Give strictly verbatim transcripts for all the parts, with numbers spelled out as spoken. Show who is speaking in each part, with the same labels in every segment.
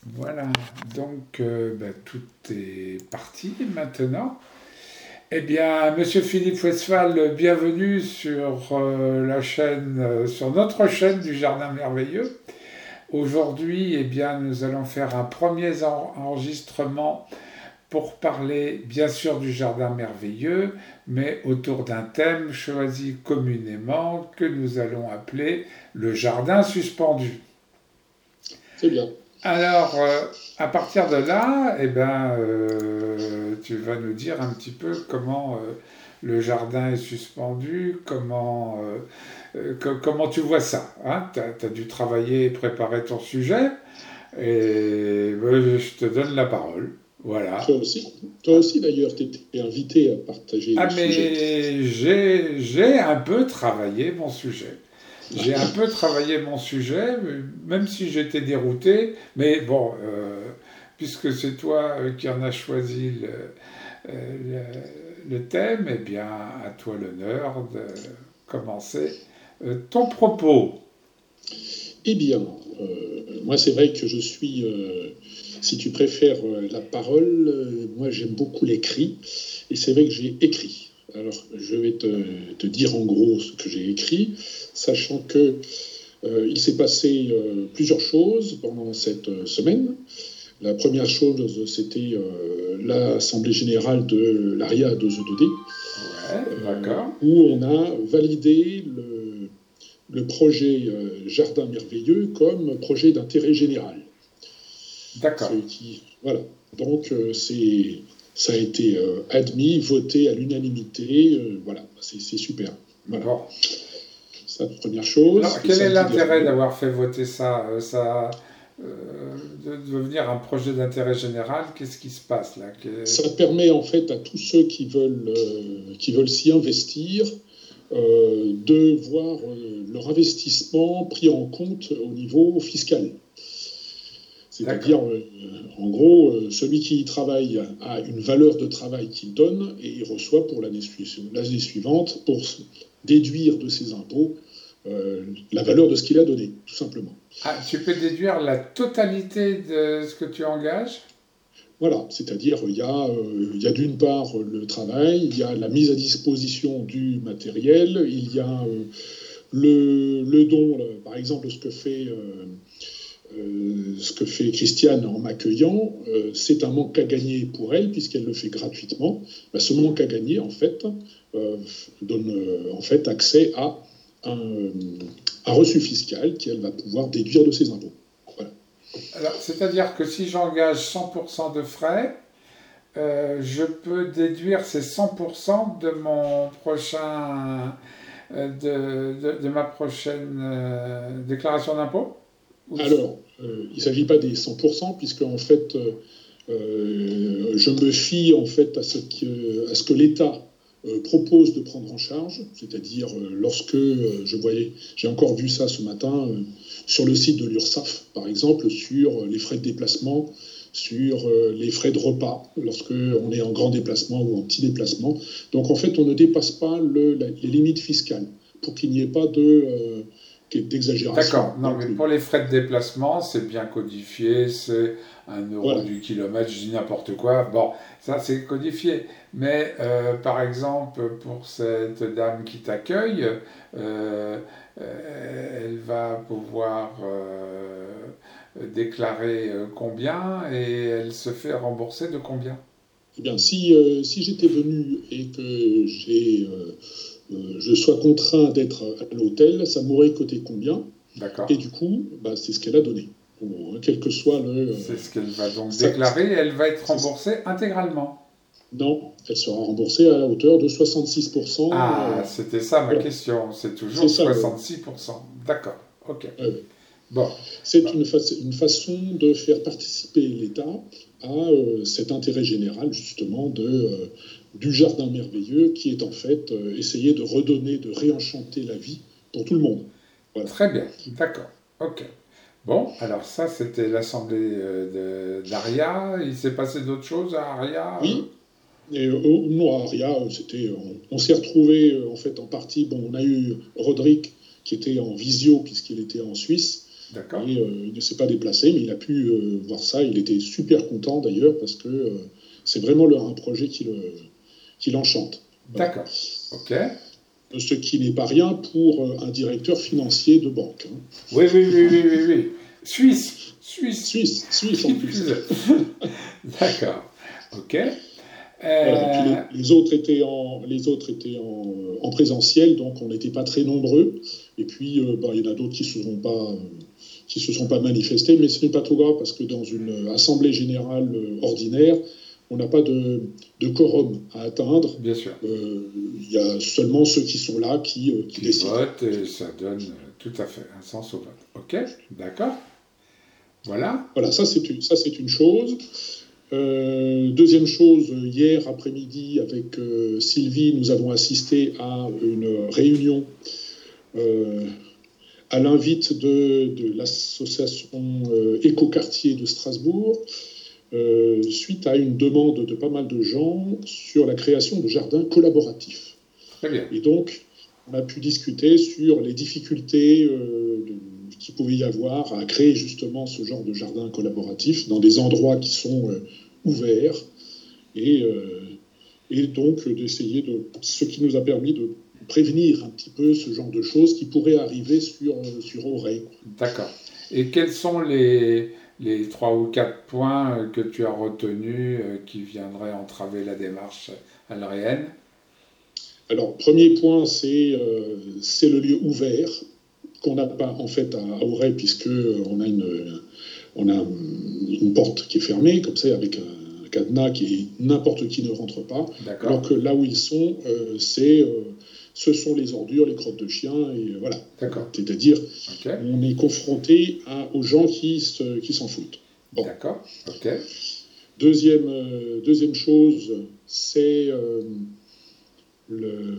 Speaker 1: Voilà, donc euh, ben, tout est parti maintenant. Eh bien, Monsieur Philippe Westphal, bienvenue sur euh, la chaîne, euh, sur notre chaîne du Jardin Merveilleux. Aujourd'hui, eh bien, nous allons faire un premier en- enregistrement pour parler, bien sûr, du Jardin Merveilleux, mais autour d'un thème choisi communément que nous allons appeler le Jardin suspendu.
Speaker 2: C'est bien.
Speaker 1: Alors, euh, à partir de là, eh ben, euh, tu vas nous dire un petit peu comment euh, le jardin est suspendu, comment, euh, euh, co- comment tu vois ça. Hein. Tu as dû travailler et préparer ton sujet, et ben, je te donne la parole.
Speaker 2: Toi
Speaker 1: Voilà.
Speaker 2: aussi, toi aussi d'ailleurs, tu étais invité à partager
Speaker 1: Ah,
Speaker 2: le sujet.
Speaker 1: mais j'ai, j'ai un peu travaillé mon sujet. J'ai un peu travaillé mon sujet, même si j'étais dérouté, mais bon, euh, puisque c'est toi euh, qui en as choisi le, euh, le, le thème, eh bien, à toi l'honneur de commencer euh, ton propos.
Speaker 2: Eh bien, euh, moi c'est vrai que je suis, euh, si tu préfères euh, la parole, euh, moi j'aime beaucoup l'écrit, et c'est vrai que j'ai écrit. Alors je vais te, te dire en gros ce que j'ai écrit, sachant que euh, il s'est passé euh, plusieurs choses pendant cette euh, semaine. La première chose, c'était euh, l'Assemblée générale de l'ARIA deux E deux D,
Speaker 1: Ouais,
Speaker 2: euh,
Speaker 1: d'accord.
Speaker 2: où on a validé le, le projet euh, Jardin Merveilleux comme projet d'intérêt général. Ce
Speaker 1: D'accord.
Speaker 2: qui, voilà. Donc, euh, c'est, ça a été euh, admis, voté à l'unanimité. Euh, voilà, c'est, c'est super. Voilà.
Speaker 1: Bon.
Speaker 2: Ça, première chose,
Speaker 1: Alors,
Speaker 2: le
Speaker 1: quel est
Speaker 2: samedi
Speaker 1: l'intérêt
Speaker 2: dernier.
Speaker 1: d'avoir fait voter ça, euh, ça euh, de devenir un projet d'intérêt général? Qu'est-ce qui se passe là? Que-
Speaker 2: Ça permet en fait à tous ceux qui veulent, euh, qui veulent s'y investir euh, de voir euh, leur investissement pris en compte au niveau fiscal.
Speaker 1: D'accord.
Speaker 2: C'est-à-dire, euh, en gros, euh, celui qui y travaille a une valeur de travail qu'il donne et il reçoit pour l'année l'année suivante, pour déduire de ses impôts, euh, la valeur de ce qu'il a donné, tout simplement.
Speaker 1: Ah, tu peux déduire la totalité de ce que tu engages?
Speaker 2: Voilà, c'est-à-dire il y a, euh, il y a d'une part le travail, il y a la mise à disposition du matériel, il y a euh, le, le don, le- par exemple ce que fait euh, Euh, ce que fait Christiane en m'accueillant, euh, c'est un manque à gagner pour elle, puisqu'elle le fait gratuitement. Ben, ce manque à gagner, en fait, euh, donne euh, en fait accès à un, un reçu fiscal qu'elle va pouvoir déduire de ses impôts. Voilà.
Speaker 1: Alors, c'est-à-dire que si j'engage cent pour cent de frais, euh, je peux déduire ces cent pour cent de mon prochain, euh, de, de, de ma prochaine euh, déclaration d'impôt? Ou-
Speaker 2: Alors, euh, il ne s'agit pas des cent pour cent, puisque en fait, euh, euh, je me fie en fait à ce que, à ce que l'État euh, propose de prendre en charge, c'est-à-dire euh, lorsque euh, je voyais, j'ai encore vu ça ce matin euh, sur le site de l'URSSAF, par exemple, sur les frais de déplacement, sur euh, les frais de repas, lorsque on est en grand déplacement ou en petit déplacement. Donc en fait, on ne dépasse pas le, la, les limites fiscales pour qu'il n'y ait pas de euh, d'exagération
Speaker 1: D'accord, non,
Speaker 2: non
Speaker 1: mais
Speaker 2: plus.
Speaker 1: pour les frais de déplacement, c'est bien codifié, c'est un euro
Speaker 2: Voilà.
Speaker 1: du kilomètre, je dis n'importe quoi. Bon, ça c'est codifié. Mais euh, par exemple, pour cette dame qui t'accueille, euh, euh, elle va pouvoir euh, déclarer euh, combien et elle se fait rembourser de combien?
Speaker 2: Eh bien, si, euh, si j'étais venu et que j'ai, euh, euh, je sois contraint d'être à l'hôtel, ça m'aurait coûté combien? Et
Speaker 1: D'accord.
Speaker 2: du coup, bah, c'est ce qu'elle a donné. En gros, hein, quel que soit le. euh,
Speaker 1: C'est ce qu'elle va donc
Speaker 2: ça,
Speaker 1: déclarer et elle va être
Speaker 2: c'est-
Speaker 1: remboursée intégralement.
Speaker 2: non, elle sera remboursée à la hauteur de soixante-six pour cent.
Speaker 1: Ah,
Speaker 2: Euh,
Speaker 1: c'était ça ma
Speaker 2: voilà,
Speaker 1: question. C'est
Speaker 2: c'est
Speaker 1: toujours
Speaker 2: ça. Le,
Speaker 1: soixante-six pour cent. D'accord. Ok.
Speaker 2: ouais, ouais.
Speaker 1: Bon.
Speaker 2: C'est
Speaker 1: Bah,
Speaker 2: une, fa une, façon de faire participer l'État à euh, cet intérêt général, justement, de, euh, du jardin merveilleux, qui est en fait euh, essayer de redonner, de réenchanter la vie pour tout le monde. Voilà.
Speaker 1: très bien. D'accord. Ok. Bon, alors ça, c'était l'assemblée euh, de- d'Aria. Il s'est passé d'autres choses à Aria euh
Speaker 2: Oui, et euh, non, à Aria, c'était, on, on s'est retrouvés euh, en fait en partie. Bon, on a eu Roderick qui était en visio puisqu'il était en Suisse.
Speaker 1: D'accord.
Speaker 2: Et euh, il ne s'est pas déplacé, mais il a pu euh, voir ça. Il était super content d'ailleurs parce que euh, c'est vraiment le, un projet qui, le, qui l'enchante. Voilà.
Speaker 1: D'accord. OK.
Speaker 2: Ce qui n'est pas rien pour euh, un directeur financier de banque. Hein.
Speaker 1: Oui, oui, oui, oui, oui, oui. Suisse. Suisse.
Speaker 2: Suisse, Suisse en plus.
Speaker 1: D'accord. OK.
Speaker 2: Voilà, et puis
Speaker 1: Euh,
Speaker 2: les, les autres étaient, en, les autres étaient en, en présentiel, donc on n'était pas très nombreux. Et puis, euh, bah, il y en a d'autres qui ne se sont pas, euh, qui se sont pas manifestés, mais ce n'est pas trop grave parce que dans une assemblée générale euh, ordinaire, on n'a pas de, de quorum à atteindre.
Speaker 1: bien sûr.
Speaker 2: Euh, Il y a seulement ceux qui sont là qui, euh, qui
Speaker 1: Qui
Speaker 2: décident.
Speaker 1: votent et ça donne euh, tout à fait un sens au vote. OK. D'accord. Voilà.
Speaker 2: Voilà, ça c'est une, ça, c'est une chose. Euh, deuxième chose, hier après-midi, avec euh, Sylvie, nous avons assisté à une réunion euh, à l'invite de, de l'association euh, Écoquartier de Strasbourg, euh, suite à une demande de pas mal de gens sur la création de jardins collaboratifs.
Speaker 1: Très bien.
Speaker 2: Et donc, on a pu discuter sur les difficultés euh, de, qu'il pouvait y avoir à créer justement ce genre de jardin collaboratif dans des endroits qui sont euh, ouverts. Et, euh, et donc, d'essayer de. Ce qui nous a permis de prévenir un petit peu ce genre de choses qui pourraient arriver sur, sur Auray.
Speaker 1: D'accord. Et quels sont les, les trois ou quatre points que tu as retenus euh, qui viendraient entraver la démarche alréenne?
Speaker 2: Alors, premier point, c'est euh, c'est le lieu ouvert qu'on n'a pas en fait à, à Auray, puisque on a une, on a une porte qui est fermée, comme ça, avec un cadenas qui est n'importe qui ne rentre pas.
Speaker 1: D'accord.
Speaker 2: Alors que là où ils sont, euh, c'est euh, ce sont les ordures, les crottes de chiens, et voilà.
Speaker 1: D'accord.
Speaker 2: C'est-à-dire,
Speaker 1: OK.
Speaker 2: on est confronté à, aux gens qui, se, qui s'en foutent. Bon.
Speaker 1: D'accord. OK.
Speaker 2: Deuxième, euh, deuxième chose, c'est euh, le,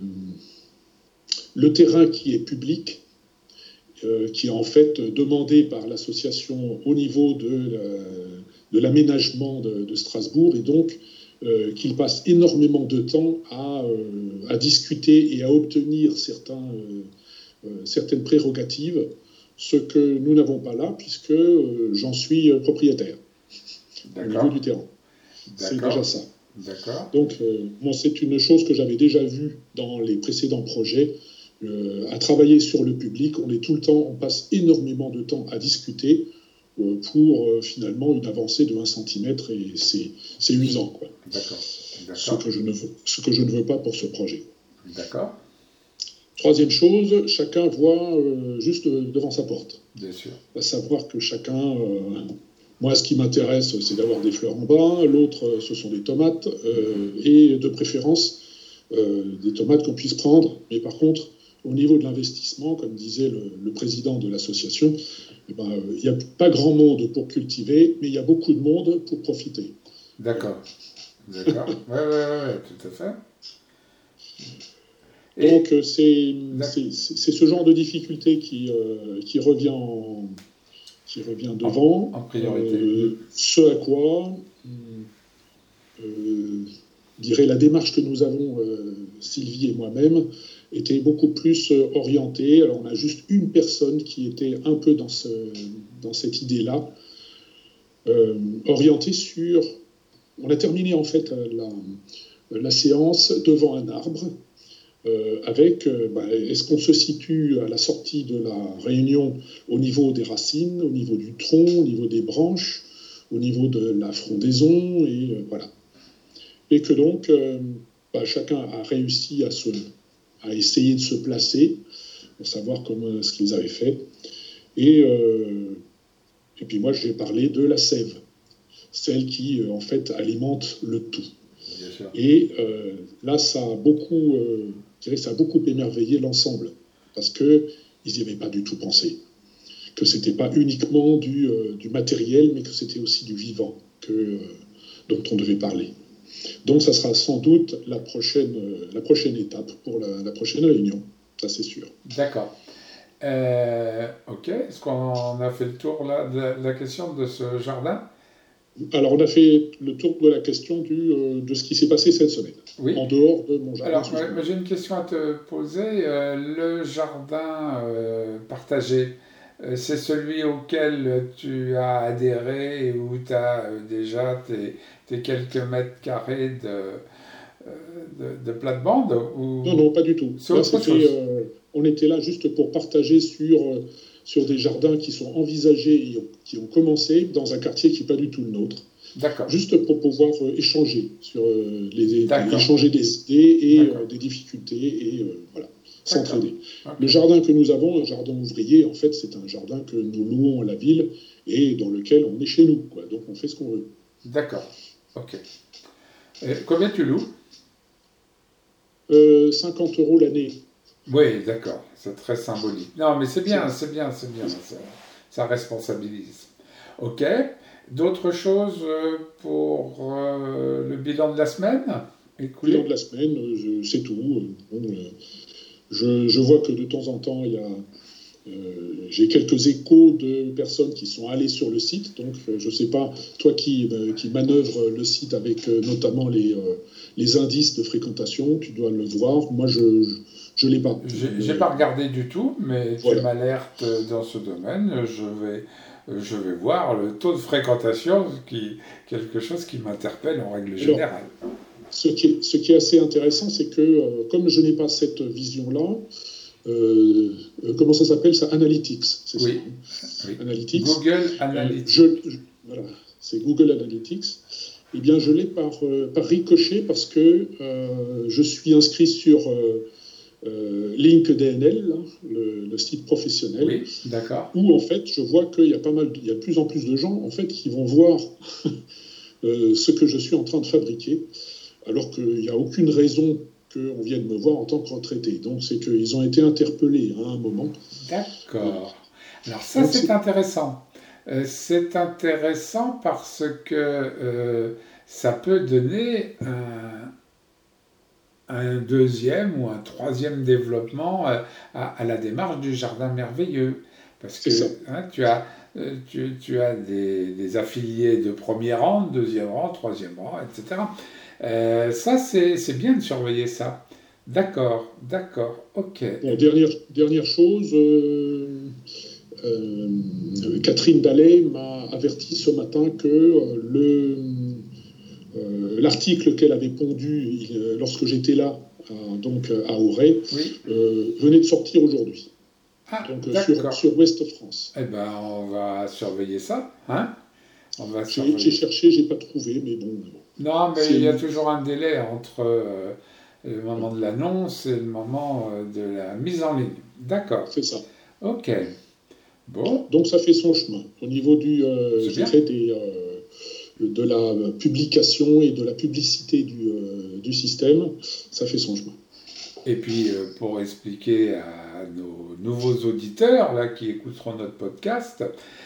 Speaker 2: le terrain qui est public, euh, qui est en fait demandé par l'association au niveau de, la, de l'aménagement de, de Strasbourg, et donc euh, qu'il passe énormément de temps à, euh, à discuter et à obtenir certains, euh, euh, certaines prérogatives, ce que nous n'avons pas là, puisque euh, j'en suis propriétaire au niveau du terrain. C'est déjà ça.
Speaker 1: D'accord.
Speaker 2: Donc, euh, moi, c'est une chose que j'avais déjà vue dans les précédents projets. Euh, à travailler sur le public, on est tout le temps, on passe énormément de temps à discuter euh, pour euh, finalement une avancée de un centimètre, et c'est, c'est usant, quoi.
Speaker 1: D'accord. D'accord.
Speaker 2: Ce que je ne veux, ce que je ne veux pas pour ce projet.
Speaker 1: D'accord.
Speaker 2: Troisième chose, chacun voit euh, juste devant sa porte.
Speaker 1: Bien sûr.
Speaker 2: À savoir que chacun... Euh, moi, ce qui m'intéresse, c'est d'avoir des fleurs en bas. L'autre, ce sont des tomates. Euh, et de préférence, euh, des tomates qu'on puisse prendre. Mais par contre, au niveau de l'investissement, comme disait le, le président de l'association, eh ben, il n'y a pas grand monde pour cultiver, mais il y a beaucoup de monde pour profiter.
Speaker 1: D'accord. D'accord. Oui, oui, oui, tout à fait.
Speaker 2: Et donc, c'est, c'est, c'est ce genre de difficulté qui, euh, qui revient en... qui revient devant,
Speaker 1: en, en priorité.
Speaker 2: Euh, ce à quoi, euh, dirais, la démarche que nous avons, euh, Sylvie et moi-même, était beaucoup plus euh, orientée. Alors, on a juste une personne qui était un peu dans, ce, dans cette idée-là, euh, orientée sur... On a terminé, en fait, la, la séance devant un arbre, Euh, avec, euh, bah, est-ce qu'on se situe à la sortie de la réunion au niveau des racines, au niveau du tronc, au niveau des branches, au niveau de la frondaison, et euh, voilà. Et que donc, euh, bah, chacun a réussi à, se, à essayer de se placer, pour savoir comment, ce qu'ils avaient fait. Et, euh, et puis moi, j'ai parlé de la sève, celle qui, euh, en fait, alimente le tout.
Speaker 1: Bien sûr.
Speaker 2: Et euh, là, ça a beaucoup... Euh, je dirais que ça a beaucoup émerveillé l'ensemble, parce qu'ils n'y avaient pas du tout pensé. Que ce n'était pas uniquement du, euh, du matériel, mais que c'était aussi du vivant que, euh, dont on devait parler. Donc ça sera sans doute la prochaine, euh, la prochaine étape pour la, la prochaine réunion, ça c'est sûr.
Speaker 1: D'accord. Euh, ok, est-ce qu'on a fait le tour là, de la question de ce jardin ?
Speaker 2: Alors, on a fait le tour de la question du, euh, de ce qui s'est passé cette semaine,
Speaker 1: oui.
Speaker 2: En dehors de mon jardin.
Speaker 1: Alors, ouais, j'ai une question à te poser. Euh, le jardin euh, partagé, euh, c'est celui auquel tu as adhéré et où tu as euh, déjà tes, tes quelques mètres carrés de, euh, de, de plate-bande
Speaker 2: Non,
Speaker 1: ou
Speaker 2: non, pas du tout.
Speaker 1: c'est
Speaker 2: Là,
Speaker 1: autre
Speaker 2: c'était,
Speaker 1: chose?
Speaker 2: euh, on était là juste pour partager sur, euh, sur des jardins qui sont envisagés et qui ont commencé dans un quartier qui n'est pas du tout le nôtre,
Speaker 1: D'accord,
Speaker 2: juste pour pouvoir euh, échanger sur euh, les, les-
Speaker 1: d'accord,
Speaker 2: échanger des idées et euh,
Speaker 1: d'accord,
Speaker 2: des difficultés et euh, voilà,
Speaker 1: d'accord.
Speaker 2: s'entraider. Le
Speaker 1: Ok,
Speaker 2: jardin que nous avons, un jardin ouvrier, en fait, c'est un jardin que nous louons à la ville et dans lequel on est chez nous, quoi. Donc on fait ce qu'on veut.
Speaker 1: d'accord, ok. Et combien tu loues?
Speaker 2: Euh, cinquante euros l'année.
Speaker 1: Oui, d'accord, c'est très symbolique. Non, mais c'est
Speaker 2: C'est
Speaker 1: bien, c'est bien, c'est bien,
Speaker 2: c'est ça.
Speaker 1: ça, ça responsabilise. Ok, d'autres choses euh, pour euh, le bilan de la semaine
Speaker 2: Bilan
Speaker 1: écoulé?
Speaker 2: de la semaine, euh, je- c'est tout. Euh, bon, euh, je, je vois que de temps en temps, il y a, euh, j'ai quelques échos de personnes qui sont allées sur le site. Donc, euh, je ne sais pas, toi qui, euh, qui manœuvres le site avec euh, notamment les, euh, les indices de fréquentation, tu dois le voir. Moi, je ne l'ai pas.
Speaker 1: J'ai j'ai
Speaker 2: Euh,
Speaker 1: pas regardé du tout, mais tu
Speaker 2: voilà.
Speaker 1: m'alertes dans ce domaine. Je vais, je vais voir le taux de fréquentation, qui quelque chose qui m'interpelle en règle
Speaker 2: Alors,
Speaker 1: générale.
Speaker 2: ce qui est, ce qui est assez intéressant, c'est que euh, comme je n'ai pas cette vision-là, euh, euh, comment ça s'appelle ça? Analytics, c'est ça,
Speaker 1: Oui,
Speaker 2: hein.
Speaker 1: oui.
Speaker 2: Analytics.
Speaker 1: Google
Speaker 2: Euh,
Speaker 1: Analytics.
Speaker 2: je, je- voilà, c'est Google Analytics. Eh bien, je l'ai par, euh, par ricochet parce que euh, je suis inscrit sur euh, euh, LinkedIn, là, le, le site professionnel,
Speaker 1: Oui, d'accord.
Speaker 2: où en fait, je vois qu'il y a pas mal, il y a de plus en plus de gens en fait qui vont voir euh, ce que je suis en train de fabriquer, alors qu'il n'y a aucune raison qu'on vienne me voir en tant que retraité. Donc, c'est qu'ils ont été interpellés à un moment. Euh,
Speaker 1: D'accord. Alors ça,
Speaker 2: donc,
Speaker 1: c'est
Speaker 2: c'est
Speaker 1: intéressant. Euh, c'est intéressant parce que euh, ça peut donner un, un deuxième ou un troisième développement euh, à, à la démarche du jardin merveilleux. Parce
Speaker 2: c'est ça.
Speaker 1: que hein, tu as, euh, tu, tu as des, des affiliés de premier rang, de deuxième rang, troisième rang, et cetera. Euh, ça, c'est c'est bien de surveiller ça. D'accord, d'accord, ok.
Speaker 2: Bon, dernière, dernière chose, euh, euh, Catherine Dallet m'a averti ce matin que euh, le, euh, l'article qu'elle avait pondu il- lorsque j'étais là, à- donc à Auray,
Speaker 1: Oui.
Speaker 2: euh, venait de sortir aujourd'hui.
Speaker 1: Ah,
Speaker 2: Donc euh, sur,
Speaker 1: d'accord.
Speaker 2: sur Ouest France.
Speaker 1: Eh ben, on va surveiller ça, hein? On va
Speaker 2: J'ai, j'ai
Speaker 1: surveiller.
Speaker 2: cherché, j'ai pas trouvé, mais bon,
Speaker 1: Non, mais il y a
Speaker 2: c'est,
Speaker 1: toujours un délai entre euh, le moment de l'annonce et le moment euh, de la mise en ligne. D'accord.
Speaker 2: c'est ça.
Speaker 1: Ok. Bon,
Speaker 2: Donc ça fait son chemin. Au niveau du, euh,
Speaker 1: c'est
Speaker 2: je
Speaker 1: bien.
Speaker 2: dirais des, euh, de la publication et de la publicité du, euh, du système, ça fait son chemin.
Speaker 1: Et puis, euh, pour expliquer à nos nouveaux auditeurs là, qui écouteront notre podcast,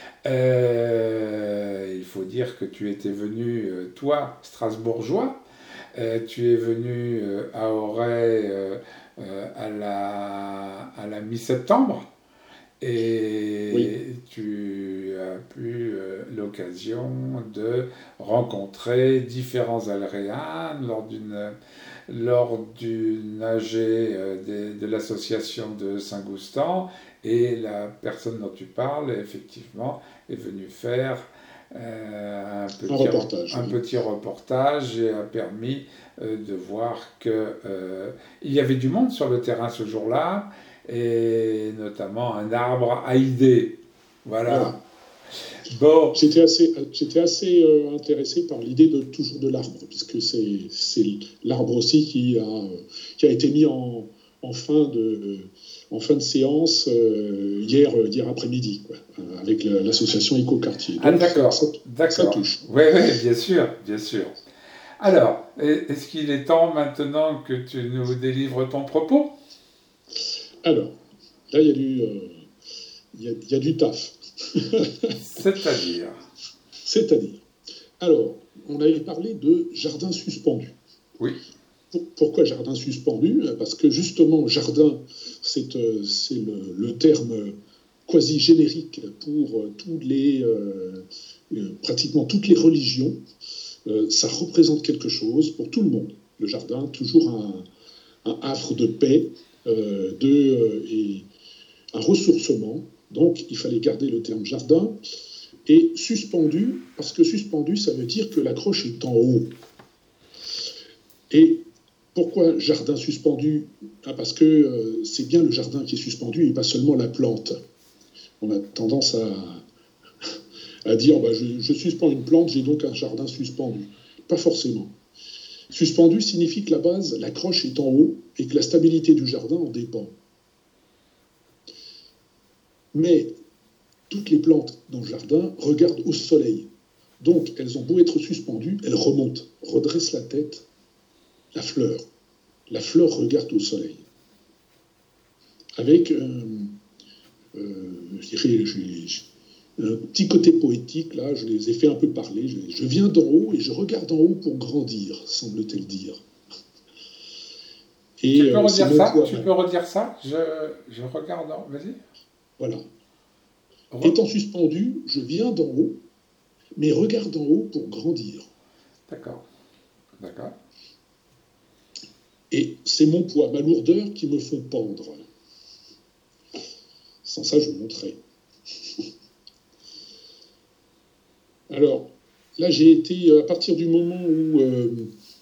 Speaker 1: euh, il faut dire que tu étais venu, euh, toi, Strasbourgeois, euh, tu es venu euh, à Auray euh, euh, à la, à la mi-septembre.
Speaker 2: Oui.
Speaker 1: Et tu as pu euh, l'occasion de rencontrer différents Alréens lors d'une lors d'une A G euh, de, de l'association de Saint-Goustan et la personne dont tu parles effectivement est venue faire euh, un,
Speaker 2: Un
Speaker 1: petit,
Speaker 2: reportage,
Speaker 1: un
Speaker 2: oui.
Speaker 1: petit reportage et a permis euh, de voir que euh, il y avait du monde sur le terrain ce jour-là et notamment un arbre à idées.
Speaker 2: Voilà.
Speaker 1: Voilà. Bon,
Speaker 2: J'étais assez, j'étais assez euh, intéressé par l'idée de toujours de l'arbre, puisque c'est, c'est l'arbre aussi qui a, qui a été mis en, en, fin, de, en fin de séance euh, hier, hier après-midi, quoi, avec la, l'association Écoquartier.
Speaker 1: ah,
Speaker 2: Donc ça, ça,
Speaker 1: d'accord,
Speaker 2: ça
Speaker 1: d'accord.
Speaker 2: touche.
Speaker 1: Oui, oui, bien sûr, bien sûr. Alors, est-ce qu'il est temps maintenant que tu nous délivres ton propos?
Speaker 2: Alors, là, il y a du, euh, il y a, il y a du taf.
Speaker 1: C'est-à-dire?
Speaker 2: C'est-à-dire, alors, on avait parlé de jardin suspendu.
Speaker 1: Oui,
Speaker 2: Pourquoi jardin suspendu? Parce que justement, jardin, c'est euh, c'est le, le terme quasi générique pour euh, tous les, euh, euh, pratiquement toutes les religions. Euh, ça représente quelque chose pour tout le monde. Le jardin, toujours un, un havre de paix, euh, de, euh, et un ressourcement. Donc, il fallait garder le terme jardin. Et suspendu, parce que suspendu, ça veut dire que la croche est en haut. Et pourquoi jardin suspendu? Ah, parce que euh, c'est bien le jardin qui est suspendu et pas seulement la plante. On a tendance à, à dire bah, je, je suspends une plante, j'ai donc un jardin suspendu. Pas forcément. Suspendu signifie que la base, la croche est en haut et que la stabilité du jardin en dépend. Mais toutes les plantes dans le jardin regardent au soleil. Donc, elles ont beau être suspendues, elles remontent, redressent la tête. La fleur. La fleur regarde au soleil. Avec, euh, euh, je dirais, j'ai, j'ai un petit côté poétique, là, je les ai fait un peu parler. Je, je viens d'en haut et je regarde en haut pour grandir, semble-t-elle dire.
Speaker 1: Et, tu peux euh, redire ça poids, Tu peux redire ça je, je regarde en... Vas-y.
Speaker 2: Voilà. Re... Étant suspendu, je viens d'en haut, mais regarde en haut pour grandir.
Speaker 1: D'accord. D'accord.
Speaker 2: Et c'est mon poids, ma lourdeur qui me font pendre. Sans ça, je monterai. Alors, là, j'ai été, à partir du moment où euh,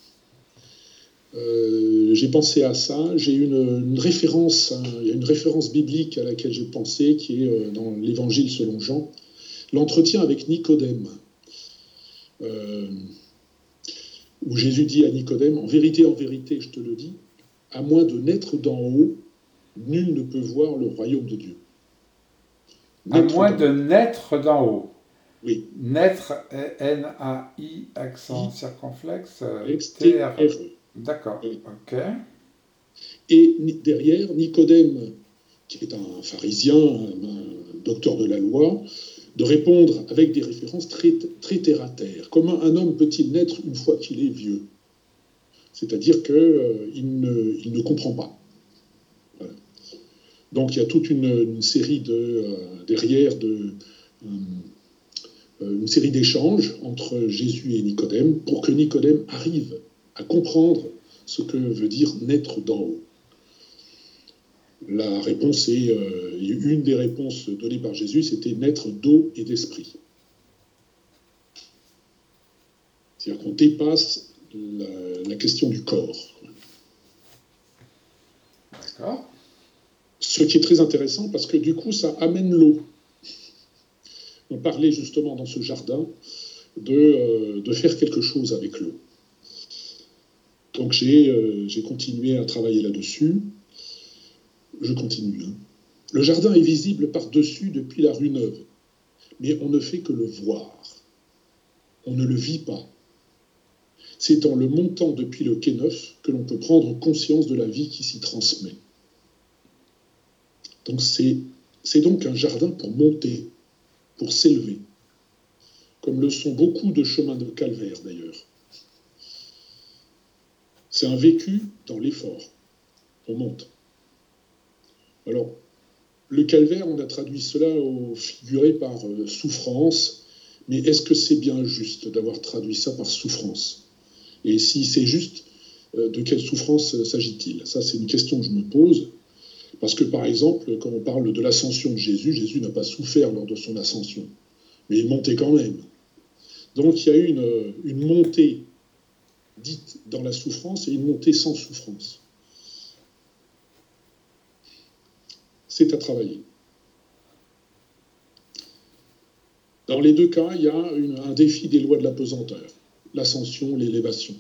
Speaker 2: euh, j'ai pensé à ça, j'ai une, une référence, hein, il y a une référence biblique à laquelle j'ai pensé, qui est euh, dans l'Évangile selon Jean, l'entretien avec Nicodème, euh, où Jésus dit à Nicodème, en vérité, en vérité, je te le dis, à moins de naître d'en haut, nul ne peut voir le royaume de Dieu.
Speaker 1: Naître à moins de naître d'en haut.
Speaker 2: Oui.
Speaker 1: Naître, N A I, accent I, circonflexe, T R E. D'accord, oui. Ok.
Speaker 2: Et derrière, Nicodème, qui est un pharisien, un docteur de la loi, de répondre avec des références très, très terre à terre. Comment un homme peut-il naître une fois qu'il est vieux? C'est-à-dire qu'il euh, ne, il ne comprend pas. Voilà. Donc il y a toute une, une série de, euh, derrière de... Euh, une série d'échanges entre Jésus et Nicodème pour que Nicodème arrive à comprendre ce que veut dire naître d'en haut. La réponse est, euh, une des réponses données par Jésus, c'était naître d'eau et d'esprit. C'est-à-dire qu'on dépasse la, la question du corps.
Speaker 1: D'accord.
Speaker 2: Ce qui est très intéressant parce que du coup, ça amène l'eau. On parlait justement dans ce jardin de, euh, de faire quelque chose avec l'eau. Donc j'ai, euh, j'ai continué à travailler là-dessus. Je continue. Hein. Le jardin est visible par-dessus depuis la rue Neuve, mais on ne fait que le voir. On ne le vit pas. C'est en le montant depuis le quai Neuf que l'on peut prendre conscience de la vie qui s'y transmet. Donc c'est, c'est donc un jardin pour monter, pour s'élever, comme le sont beaucoup de chemins de calvaire d'ailleurs. C'est un vécu dans l'effort. On monte. Alors, le calvaire, on a traduit cela au figuré par euh, souffrance, mais est-ce que c'est bien juste d'avoir traduit ça par souffrance? Et si c'est juste, euh, de quelle souffrance euh, s'agit-il? Ça, c'est une question que je me pose, parce que par exemple, quand on parle de l'ascension de Jésus, Jésus n'a pas souffert lors de son ascension, mais il montait quand même. Donc il y a eu une, une montée dite dans la souffrance et une montée sans souffrance. C'est à travailler. Dans les deux cas, il y a une, un défi des lois de la pesanteur, l'ascension, l'élévation.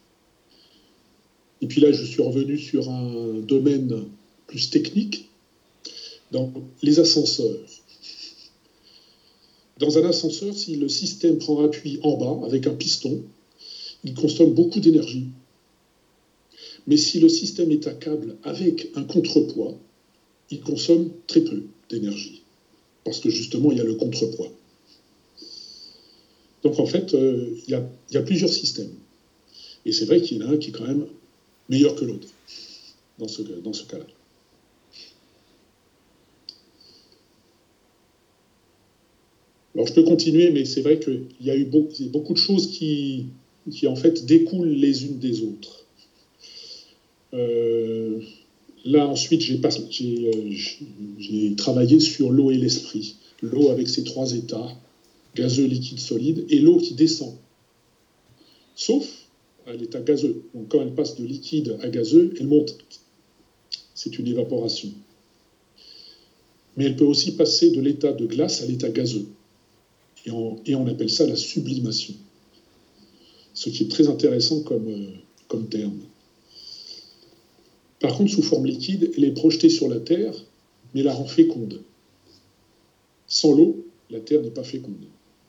Speaker 2: Et puis là, je suis revenu sur un domaine plus technique, dans les ascenseurs. Dans un ascenseur, si le système prend appui en bas avec un piston, il consomme beaucoup d'énergie. Mais si le système est à câble avec un contrepoids, il consomme très peu d'énergie, parce que justement, il y a le contrepoids. Donc en fait, euh, il y a, il y a plusieurs systèmes. Et c'est vrai qu'il y en a un qui est quand même meilleur que l'autre, dans ce, dans ce cas-là. Alors je peux continuer, mais c'est vrai qu'il y a eu beaucoup, beaucoup de choses qui, qui, en fait, découlent les unes des autres. Euh, Là, ensuite, j'ai, pas, j'ai, euh, j'ai travaillé sur l'eau et l'esprit. L'eau avec ses trois états, gazeux, liquide, solide, et l'eau qui descend. Sauf à l'état gazeux. Donc, quand elle passe de liquide à gazeux, elle monte. C'est une évaporation. Mais elle peut aussi passer de l'état de glace à l'état gazeux. Et on, et on appelle ça la sublimation. Ce qui est très intéressant comme, euh, comme terme. Par contre, sous forme liquide, elle est projetée sur la Terre, mais la rend féconde. Sans l'eau, la Terre n'est pas féconde.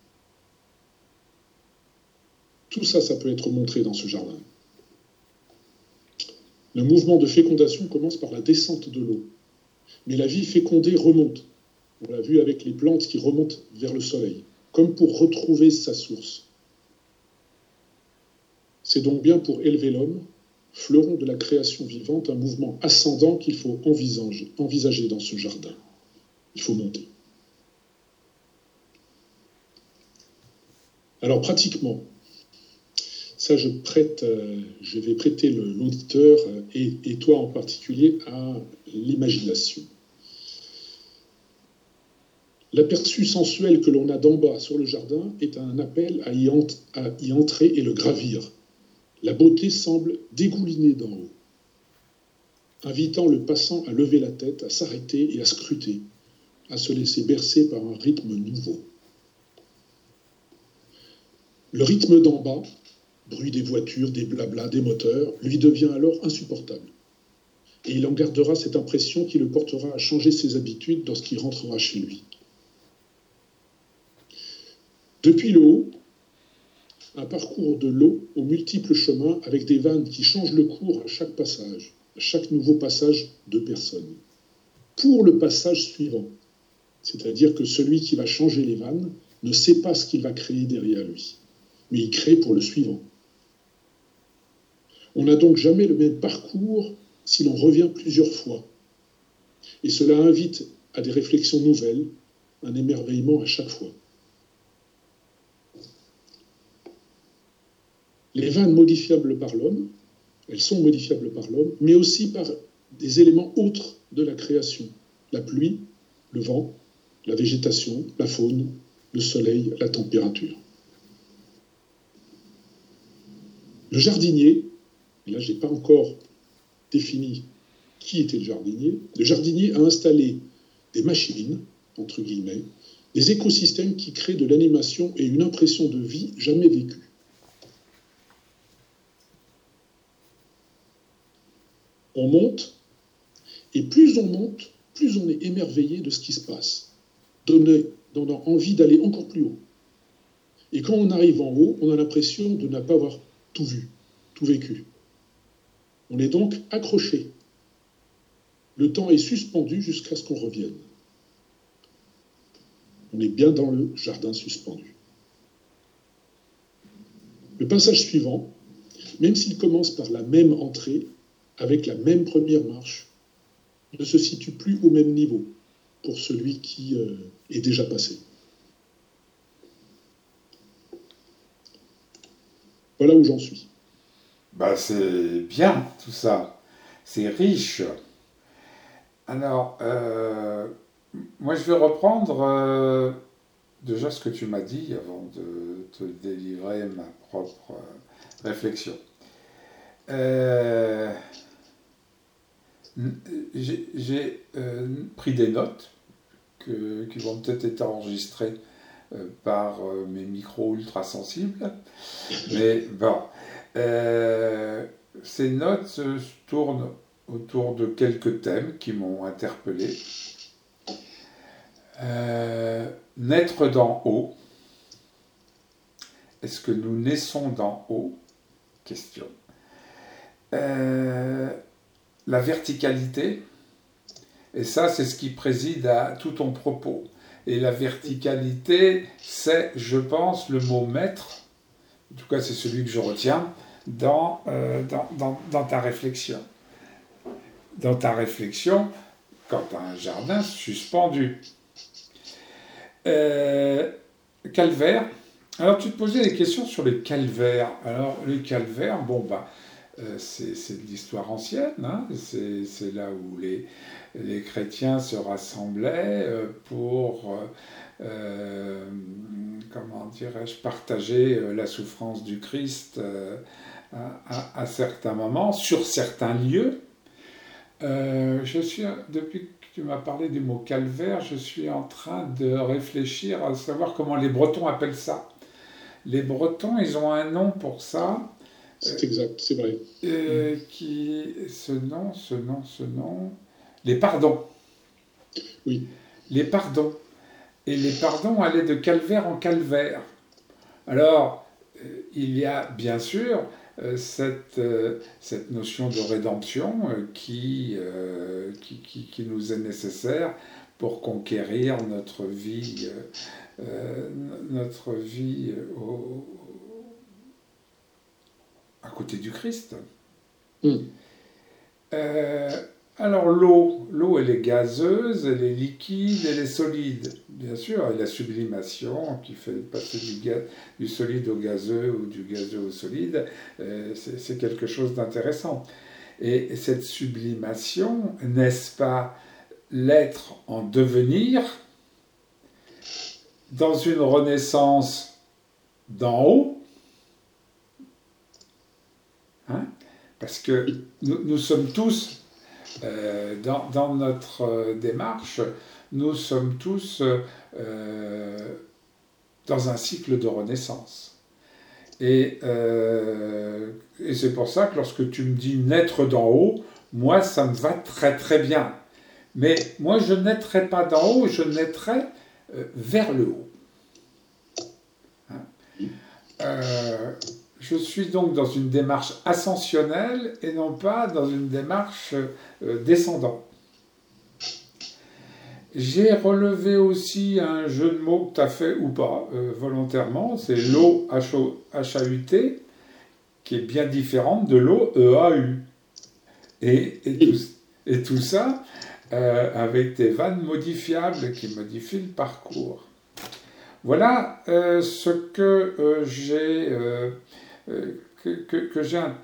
Speaker 2: Tout ça, ça peut être montré dans ce jardin. Le mouvement de fécondation commence par la descente de l'eau. Mais la vie fécondée remonte. On l'a vu avec les plantes qui remontent vers le soleil, comme pour retrouver sa source. C'est donc bien pour élever l'homme, fleuron de la création vivante, un mouvement ascendant qu'il faut envisager, envisager dans ce jardin. Il faut monter. Alors pratiquement, ça je prête, euh, je vais prêter le, l'auditeur euh, et, et toi en particulier à l'imagination. L'aperçu sensuel que l'on a d'en bas sur le jardin est un appel à y, ent- à y entrer et le gravir. La beauté semble dégouliner d'en haut, invitant le passant à lever la tête, à s'arrêter et à scruter, à se laisser bercer par un rythme nouveau. Le rythme d'en bas, bruit des voitures, des blablas, des moteurs, lui devient alors insupportable. Et il en gardera cette impression qui le portera à changer ses habitudes lorsqu'il rentrera chez lui. Depuis le haut, un parcours de l'eau aux multiples chemins avec des vannes qui changent le cours à chaque passage, à chaque nouveau passage de personnes. Pour le passage suivant, c'est-à-dire que celui qui va changer les vannes ne sait pas ce qu'il va créer derrière lui, mais il crée pour le suivant. On n'a donc jamais le même parcours si l'on revient plusieurs fois. Et cela invite à des réflexions nouvelles, un émerveillement à chaque fois. Les vannes modifiables par l'homme, elles sont modifiables par l'homme, mais aussi par des éléments autres de la création. La pluie, le vent, la végétation, la faune, le soleil, la température. Le jardinier, et là je n'ai pas encore défini qui était le jardinier, le jardinier a installé des machines, entre guillemets, des écosystèmes qui créent de l'animation et une impression de vie jamais vécue. On monte, et plus on monte, plus on est émerveillé de ce qui se passe, donnant envie d'aller encore plus haut. Et quand on arrive en haut, on a l'impression de ne pas avoir tout vu, tout vécu. On est donc accroché. Le temps est suspendu jusqu'à ce qu'on revienne. On est bien dans le jardin suspendu. Le passage suivant, même s'il commence par la même entrée, avec la même première marche, ne se situe plus au même niveau pour celui qui euh, est déjà passé. Voilà où j'en suis.
Speaker 1: Bah, c'est bien tout ça, c'est riche. Alors, euh, moi je vais reprendre euh, déjà ce que tu m'as dit avant de te délivrer ma propre euh, réflexion. Euh, j'ai j'ai euh, pris des notes que, qui vont peut-être être enregistrées euh, par euh, mes micros ultra sensibles, mais bon, euh, ces notes se tournent autour de quelques thèmes qui m'ont interpellé. Euh, naître d'en haut. Est-ce que nous naissons d'en haut? Question. Euh, la verticalité, et ça c'est ce qui préside à tout ton propos. Et la verticalité, c'est, je pense, le mot maître, en tout cas c'est celui que je retiens, dans, euh, dans, dans, dans ta réflexion. Dans ta réflexion, quant à un jardin suspendu. Euh, calvaire. Alors tu te posais des questions sur les calvaires. Alors les calvaires, bon bah, euh, c'est, c'est de l'histoire ancienne, hein. c'est, c'est là où les, les chrétiens se rassemblaient euh, pour, euh, comment dirais-je, partager euh, la souffrance du Christ euh, à, à, à certains moments, sur certains lieux. Euh, je suis, depuis que tu m'as parlé du mot calvaire, je suis en train de réfléchir à savoir comment les Bretons appellent ça. Les Bretons, ils ont un nom pour ça.
Speaker 2: C'est exact, c'est vrai.
Speaker 1: Euh, qui, ce nom, ce nom, ce nom, les pardons.
Speaker 2: Oui.
Speaker 1: Les pardons. Et les pardons allaient de calvaire en calvaire. Alors, euh, il y a bien sûr euh, cette, euh, cette notion de rédemption euh, qui, euh, qui, qui, qui nous est nécessaire pour conquérir notre vie, euh, euh, notre vie au, à côté du Christ.
Speaker 2: Mm.
Speaker 1: Euh, alors l'eau, l'eau elle est gazeuse, elle est liquide, elle est solide. Bien sûr, et la sublimation qui fait passer du, gaz, du solide au gazeux ou du gazeux au solide, euh, c'est, c'est quelque chose d'intéressant. Et cette sublimation, n'est-ce pas l'être en devenir dans une renaissance d'en haut, hein? Parce que nous, nous sommes tous, euh, dans, dans notre euh, démarche, nous sommes tous euh, dans un cycle de renaissance. Et, euh, et c'est pour ça que lorsque tu me dis naître d'en haut, moi ça me va très très bien. Mais moi je ne naîtrai pas d'en haut, je naîtrai euh, vers le haut. Hein? Euh, je suis donc dans une démarche ascensionnelle et non pas dans une démarche euh, descendante. J'ai relevé aussi un jeu de mots que tu as fait ou pas, euh, volontairement, c'est l'eau H A U T, qui est bien différente de l'eau E A U. Et, et, tout, et tout ça euh, avec des vannes modifiables qui modifient le parcours. Voilà euh, ce que euh, j'ai... Euh, Que, que, que j'ai un,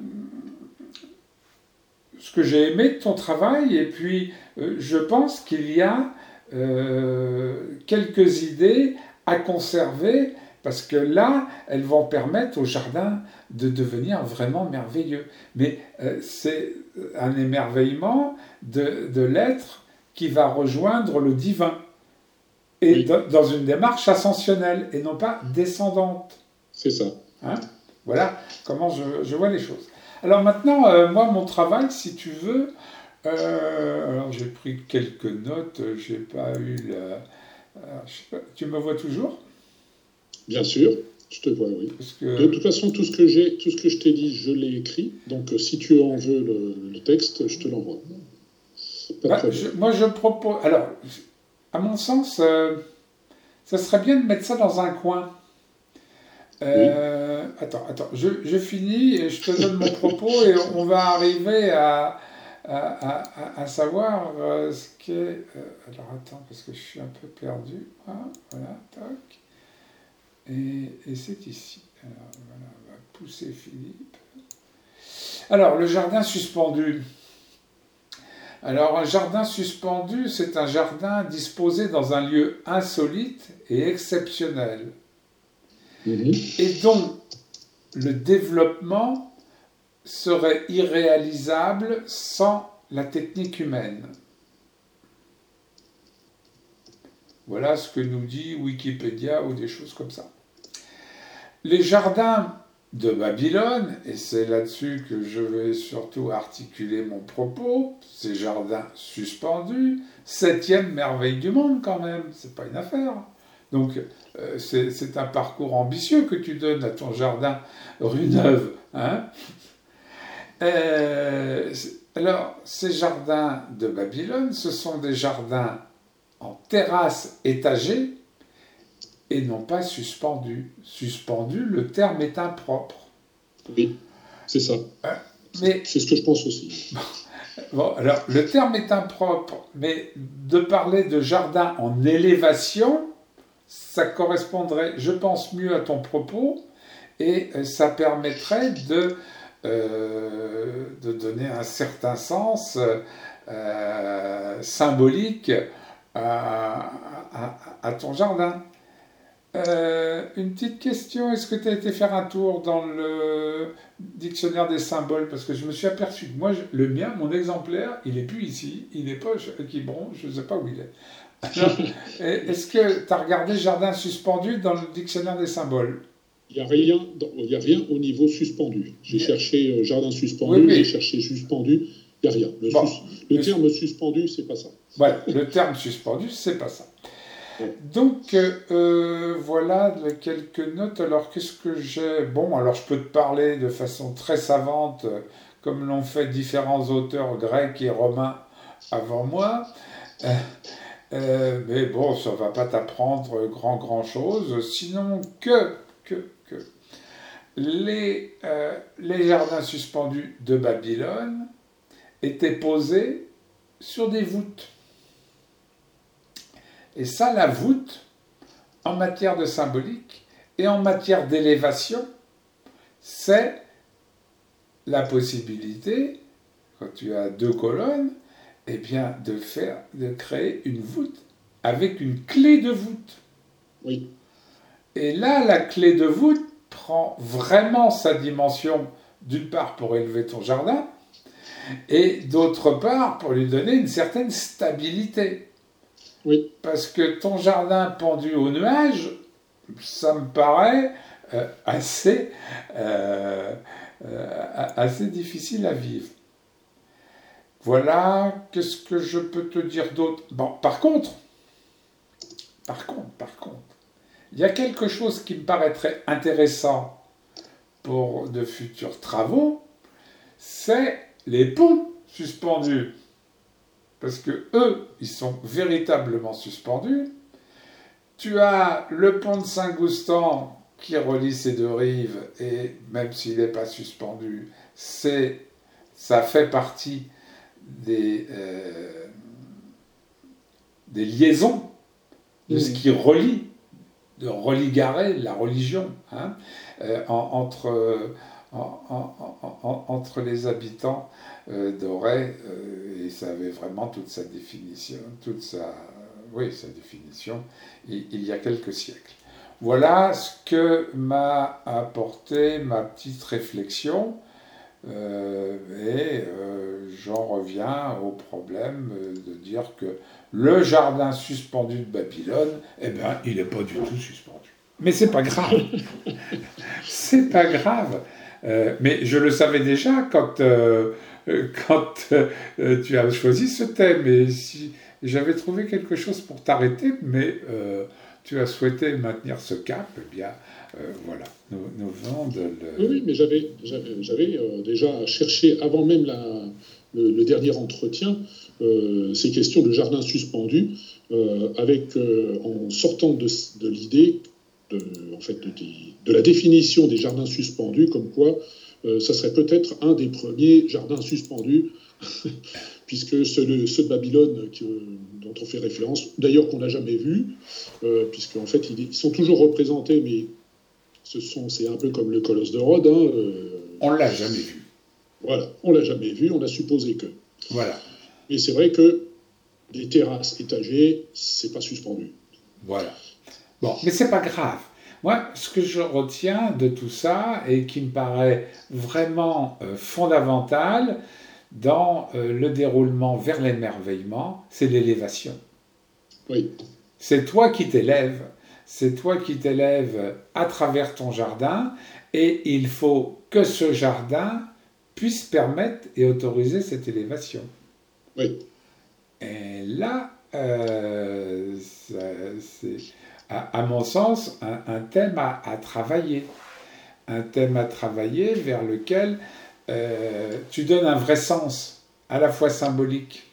Speaker 1: ce que j'ai aimé de ton travail, et puis euh, je pense qu'il y a euh, quelques idées à conserver, parce que là, elles vont permettre au jardin de devenir vraiment merveilleux. Mais euh, c'est un émerveillement de, de l'être qui va rejoindre le divin, et oui. de, dans une démarche ascensionnelle, et non pas descendante.
Speaker 2: C'est ça.
Speaker 1: Hein? Voilà comment je, je vois les choses. Alors maintenant, euh, moi, mon travail, si tu veux, euh, alors j'ai pris quelques notes, j'ai pas eu la... Alors, je sais pas, tu me vois toujours ?
Speaker 2: Bien sûr, je te vois, oui.
Speaker 1: Parce que...
Speaker 2: De toute façon, tout ce que j'ai, tout ce que je t'ai dit, je l'ai écrit. Donc, si tu en veux le, le texte, je te l'envoie.
Speaker 1: Bah, je, moi, je propose... Alors, à mon sens, euh, ça serait bien de mettre ça dans un coin. Euh, oui. Attends, attends, je, je finis et je te donne mon propos et on va arriver à, à, à, à savoir euh, ce qu'est... Euh, alors attends, parce que je suis un peu perdu. Ah, voilà, tac. Et, et c'est ici. Alors voilà, on va pousser Philippe. Alors, le jardin suspendu. Alors, un jardin suspendu, c'est un jardin disposé dans un lieu insolite et exceptionnel. Mmh. Et dont le développement serait irréalisable sans la technique humaine. Voilà ce que nous dit Wikipédia ou des choses comme ça. Les jardins de Babylone, et c'est là-dessus que je vais surtout articuler mon propos, ces jardins suspendus, septième merveille du monde quand même, c'est pas une affaire. Donc, euh, c'est, c'est un parcours ambitieux que tu donnes à ton jardin rue Neuve. Hein euh, alors, ces jardins de Babylone, ce sont des jardins en terrasse étagée et non pas suspendus. Suspendus, le terme est impropre.
Speaker 2: Oui, c'est ça. Euh, mais, c'est ce que je pense aussi.
Speaker 1: Bon, alors, le terme est impropre, mais de parler de jardin en élévation, ça correspondrait, je pense, mieux à ton propos et ça permettrait de euh, de donner un certain sens euh, symbolique à, à, à ton jardin. Euh, une petite question, est-ce que tu as été faire un tour dans le dictionnaire des symboles? Parce que je me suis aperçu que moi, je- le mien, mon exemplaire, il n'est plus ici, il n'est pas à Quiberon, je ne sais pas où il est. Alors, est-ce que tu as regardé jardin suspendu dans le dictionnaire des symboles?
Speaker 2: Il n'y a rien, dans- il y a rien au niveau suspendu. J'ai
Speaker 1: Bien.
Speaker 2: cherché euh, jardin
Speaker 1: Oui,
Speaker 2: suspendu, j'ai
Speaker 1: mais
Speaker 2: cherché suspendu, il n'y a rien. Le,
Speaker 1: bon,
Speaker 2: sus- le
Speaker 1: le,
Speaker 2: terme suspendu, c'est pas ça.
Speaker 1: voilà, le terme suspendu, c'est pas ça.
Speaker 2: Ouais.
Speaker 1: Donc, euh, voilà les quelques notes. Alors, qu'est-ce que j'ai? Bon, alors je peux te parler de façon très savante, euh, comme l'ont fait différents auteurs grecs et romains avant moi. Euh, euh, mais bon, ça va pas t'apprendre grand grand chose. Sinon que, que, que les, euh, les jardins suspendus de Babylone étaient posés sur des voûtes. Et ça, la voûte, en matière de symbolique et en matière d'élévation, c'est la possibilité, quand tu as deux colonnes, eh bien, de faire, de créer une voûte avec une clé de voûte.
Speaker 2: Oui.
Speaker 1: Et là, la clé de voûte prend vraiment sa dimension, d'une part pour élever ton jardin, et d'autre part pour lui donner une certaine stabilité.
Speaker 2: Oui.
Speaker 1: Parce que ton jardin pendu au nuage, ça me paraît euh, assez, euh, euh, assez difficile à vivre. Voilà, qu'est-ce que je peux te dire d'autre? Bon, par contre, par contre, par contre, il y a quelque chose qui me paraîtrait intéressant pour de futurs travaux, c'est les ponts suspendus. Parce que eux, ils sont véritablement suspendus. Tu as le pont de Saint-Goustan qui relie ces deux rives, et même s'il n'est pas suspendu, c'est, ça fait partie des, euh, des liaisons de ce qui relie, de religarer la religion, hein, euh, en, entre, en, en, en, entre les habitants euh, d'Auray, euh, et ça avait vraiment toute sa définition, toute sa, oui, sa définition, il, il y a quelques siècles. Voilà ce que m'a apporté ma petite réflexion. Euh, et euh, j'en reviens au problème de dire que le jardin suspendu de Babylone, eh ben, il n'est pas du tout suspendu. Mais c'est pas grave. C'est pas grave. Euh, mais je le savais déjà quand, euh, quand euh, tu as choisi ce thème. Et si j'avais trouvé quelque chose pour t'arrêter, mais euh, tu as souhaité maintenir ce cap, eh bien, euh, voilà, nous, nous venons de le...
Speaker 2: Oui, oui, mais j'avais, j'avais, j'avais euh, déjà cherché, avant même la, le, le dernier entretien, euh, ces questions de jardin suspendu, euh, avec, euh, en sortant de, de l'idée, de, en fait, de, de la définition des jardins suspendus, comme quoi euh, ça serait peut-être un des premiers jardins suspendus, puisque ceux, ceux de Babylone que, dont on fait référence, d'ailleurs qu'on n'a jamais vu, euh, puisqu'en fait ils, ils sont toujours représentés, mais ce sont, c'est un peu comme le colosse de Rhodes. Hein, euh,
Speaker 1: on ne l'a jamais vu.
Speaker 2: Voilà, on ne l'a jamais vu, on a supposé que.
Speaker 1: Voilà.
Speaker 2: Mais c'est vrai que des terrasses étagées, c'est pas suspendu.
Speaker 1: Voilà. Bon, mais c'est pas grave. Moi, ce que je retiens de tout ça et qui me paraît vraiment euh, fondamental dans euh, le déroulement vers l'émerveillement, c'est l'élévation.
Speaker 2: Oui.
Speaker 1: C'est toi qui t'élèves. C'est toi qui t'élèves à travers ton jardin et il faut que ce jardin puisse permettre et autoriser cette élévation.
Speaker 2: Oui.
Speaker 1: Et là, euh, c'est, à, à mon sens, un, un thème à, à travailler. Un thème à travailler vers lequel euh, tu donnes un vrai sens, à la fois symbolique,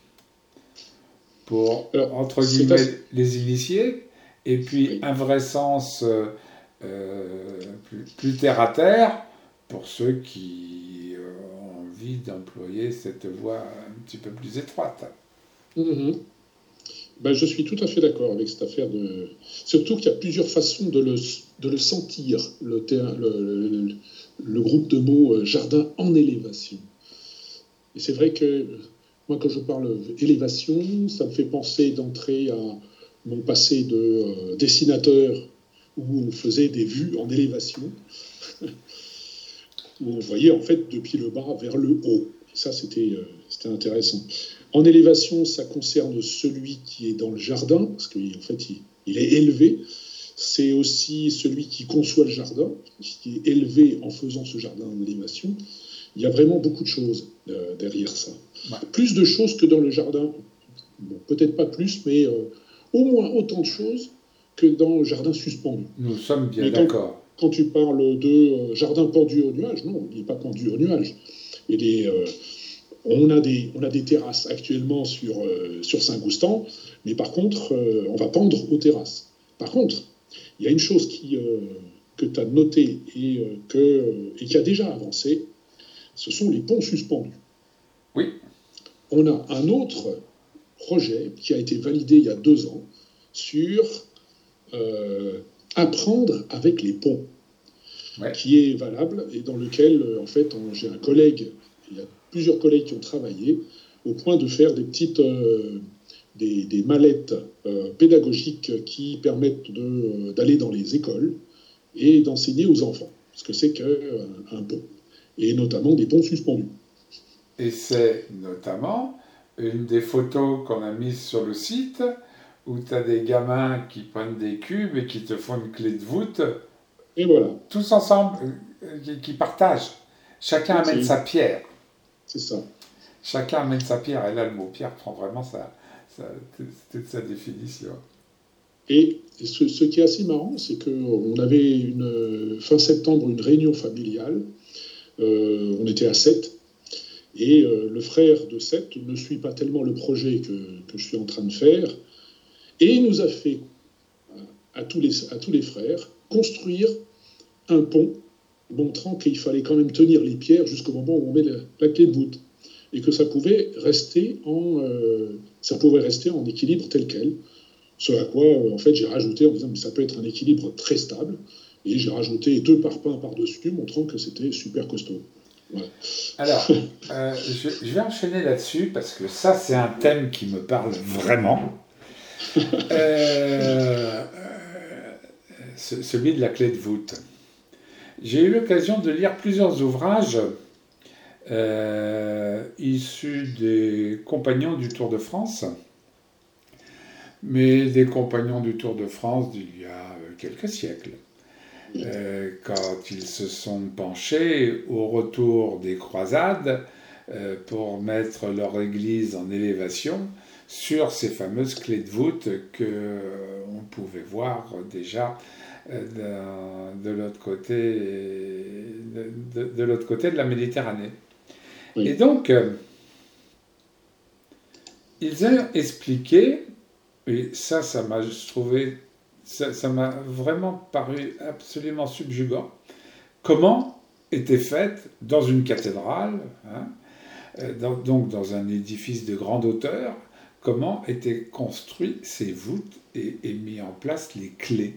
Speaker 1: pour, Alors, entre guillemets, assez... les initiés, et puis oui. un vrai sens euh, euh, plus, plus terre à terre pour ceux qui euh, ont envie d'employer cette voie un petit peu plus étroite.
Speaker 2: Mmh. Ben, je suis tout à fait d'accord avec cette affaire de... Surtout qu'il y a plusieurs façons de le, de le sentir, le, ter... le, le, le groupe de mots euh, jardin en élévation. Et c'est vrai que moi, quand je parle élévation, ça me fait penser d'entrer à mon passé de euh, dessinateur où on faisait des vues en élévation, où on voyait en fait depuis le bas vers le haut. Et ça, c'était euh, c'était intéressant. En élévation, ça concerne celui qui est dans le jardin, parce qu'en fait, il, il est élevé. C'est aussi celui qui conçoit le jardin, qui est élevé en faisant ce jardin en élévation. Il y a vraiment beaucoup de choses euh, derrière ça. Ouais. Plus de choses que dans le jardin. Bon, peut-être pas plus, mais euh, au moins autant de choses que dans le jardin suspendu.
Speaker 1: Nous sommes bien
Speaker 2: mais
Speaker 1: d'accord.
Speaker 2: Quand, quand tu parles de euh, jardin pendu au nuage, non, il n'est pas pendu au nuage. Il est, euh, on, a des, on a des terrasses actuellement sur, euh, sur Saint-Goustan, mais par contre, euh, on va pendre aux terrasses. Par contre, il y a une chose qui, euh, que tu as notée et, euh, que, et qui a déjà avancé, ce sont les ponts suspendus.
Speaker 1: Oui.
Speaker 2: On a un autre projet qui a été validé il y a deux ans sur euh, apprendre avec les ponts, ouais. qui est valable et dans lequel, en fait, on, j'ai un collègue, il y a plusieurs collègues qui ont travaillé au point de faire des petites... Euh, Des, des mallettes euh, pédagogiques qui permettent de, euh, d'aller dans les écoles et d'enseigner aux enfants ce que c'est qu'un euh, un pont, et notamment des ponts suspendus.
Speaker 1: Et c'est notamment une des photos qu'on a mises sur le site où tu as des gamins qui prennent des cubes et qui te font une clé de voûte.
Speaker 2: Et voilà.
Speaker 1: Tous ensemble, euh, qui partagent. Chacun amène
Speaker 2: c'est,
Speaker 1: sa pierre.
Speaker 2: C'est ça.
Speaker 1: Chacun amène sa pierre, et là le mot pierre prend vraiment sa... C'était sa définition.
Speaker 2: Et ce, ce qui est assez marrant, c'est qu'on avait une, fin septembre une réunion familiale. Euh, on était à Sète. Et euh, le frère de Sète ne suit pas tellement le projet que, que je suis en train de faire. Et il nous a fait, à tous les, à tous les frères, construire un pont, montrant qu'il fallait quand même tenir les pierres jusqu'au moment où on met la, la clé de voûte. Et que ça pouvait rester en, euh, ça pouvait rester en équilibre tel quel. Ce à quoi, euh, en fait, j'ai rajouté en disant que ça peut être un équilibre très stable. Et j'ai rajouté deux parpaings par-dessus, montrant que c'était super costaud. Voilà.
Speaker 1: Alors, euh, je, je vais enchaîner là-dessus, parce que ça, c'est un thème qui me parle vraiment. euh, euh, celui de la clé de voûte. J'ai eu l'occasion de lire plusieurs ouvrages Euh, issus des compagnons du Tour de France, mais des compagnons du Tour de France d'il y a quelques siècles, euh, quand ils se sont penchés au retour des croisades euh, pour mettre leur église en élévation sur ces fameuses clés de voûte que euh, on pouvait voir déjà euh, de, de l'autre côté de, de, de l'autre côté de la Méditerranée. Oui. Et donc, euh, ils ont expliqué, et ça, ça m'a trouvé, ça, ça m'a vraiment paru absolument subjugant, comment était faite dans une cathédrale, hein, euh, dans, donc dans un édifice de grande hauteur, comment étaient construites ces voûtes et, et mis en place les clés.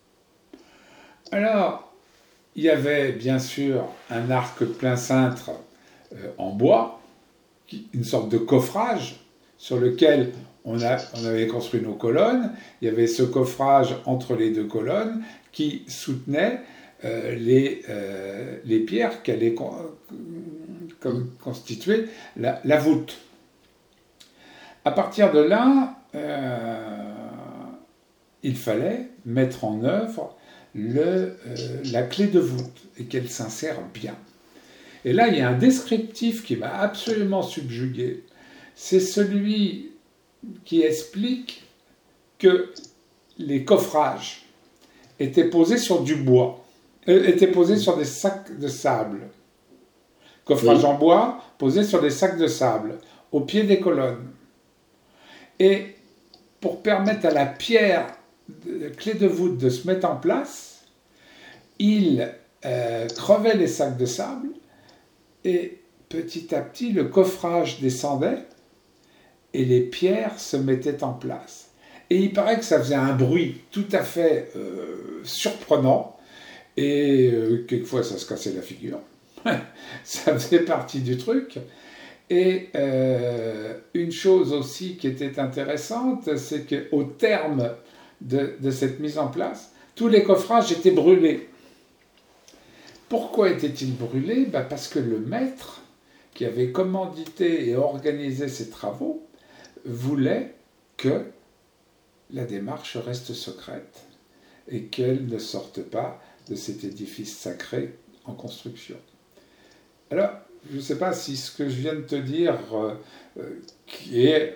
Speaker 1: Alors, il y avait bien sûr un arc plein cintre euh, en bois, qui, une sorte de coffrage sur lequel on, a, on avait construit nos colonnes. Il y avait ce coffrage entre les deux colonnes qui soutenait euh, les, euh, les pierres qui allaient con, comme constituer la, la voûte. À partir de là, euh, il fallait mettre en œuvre le, euh, la clé de voûte et qu'elle s'insère bien. Et là, il y a un descriptif qui m'a absolument subjugué. C'est celui qui explique que les coffrages étaient posés sur du bois, euh, étaient posés sur des sacs de sable. Coffrage oui. en bois posés sur des sacs de sable, au pied des colonnes. Et pour permettre à la pierre, la clé de voûte, de se mettre en place, il euh, crevait les sacs de sable. Et petit à petit, le coffrage descendait et les pierres se mettaient en place. Et il paraît que ça faisait un bruit tout à fait euh, surprenant Et euh, quelquefois, ça se cassait la figure. Ça faisait partie du truc. Et euh, une chose aussi qui était intéressante, c'est qu'au terme de, de cette mise en place, tous les coffrages étaient brûlés. Pourquoi étaient-ils brûlés? Ben parce que le maître, qui avait commandité et organisé ces travaux, voulait que la démarche reste secrète et qu'elle ne sorte pas de cet édifice sacré en construction. Alors, je ne sais pas si ce que je viens de te dire, euh, euh, qui est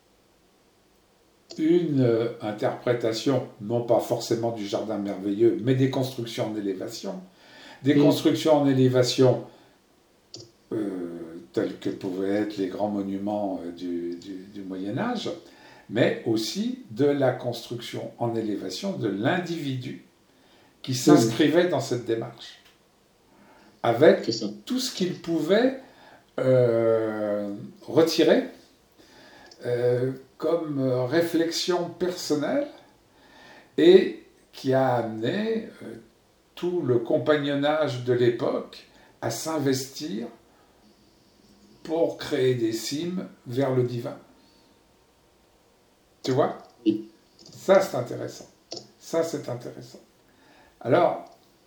Speaker 1: une euh, interprétation, non pas forcément du jardin merveilleux, mais des constructions en élévation, des mmh. constructions en élévation euh, telles que pouvaient être les grands monuments euh, du, du, du Moyen-Âge, mais aussi de la construction en élévation de l'individu qui s'inscrivait mmh. dans cette démarche, avec tout ce qu'il pouvait euh, retirer euh, comme réflexion personnelle et qui a amené euh, tout le compagnonnage de l'époque à s'investir pour créer des cimes vers le divin. Tu vois? Ça, c'est intéressant. Ça, c'est intéressant. Alors,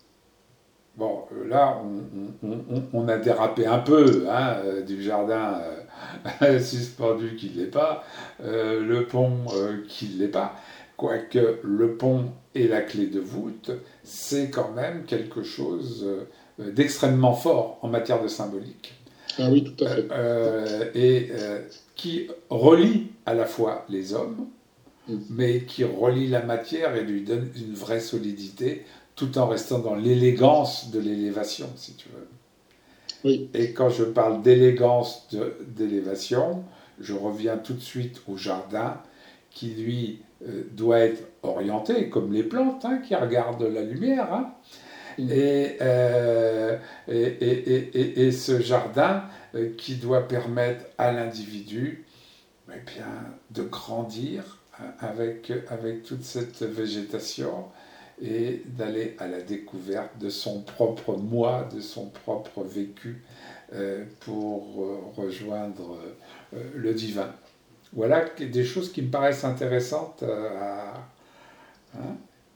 Speaker 1: bon, là, on, on, on, on a dérapé un peu hein, euh, du jardin euh, suspendu qui ne l'est pas, euh, le pont euh, qui ne l'est pas, quoique le pont et la clé de voûte, c'est quand même quelque chose euh, d'extrêmement fort en matière de symbolique.
Speaker 2: Ah oui, tout à fait.
Speaker 1: Euh, et euh, qui relie à la fois les hommes, mmh. mais qui relie la matière et lui donne une vraie solidité, tout en restant dans l'élégance de l'élévation, si tu veux.
Speaker 2: Oui.
Speaker 1: Et quand je parle d'élégance de, d'élévation, je reviens tout de suite au jardin, qui lui euh, doit être orienté, comme les plantes, hein, qui regardent la lumière. Hein. Mmh. Et, euh, et, et, et, et ce jardin euh, qui doit permettre à l'individu eh bien, de grandir avec, avec toute cette végétation, et d'aller à la découverte de son propre moi, de son propre vécu, euh, pour euh, rejoindre euh, le divin. Voilà des choses qui me paraissent intéressantes euh, à... Hein?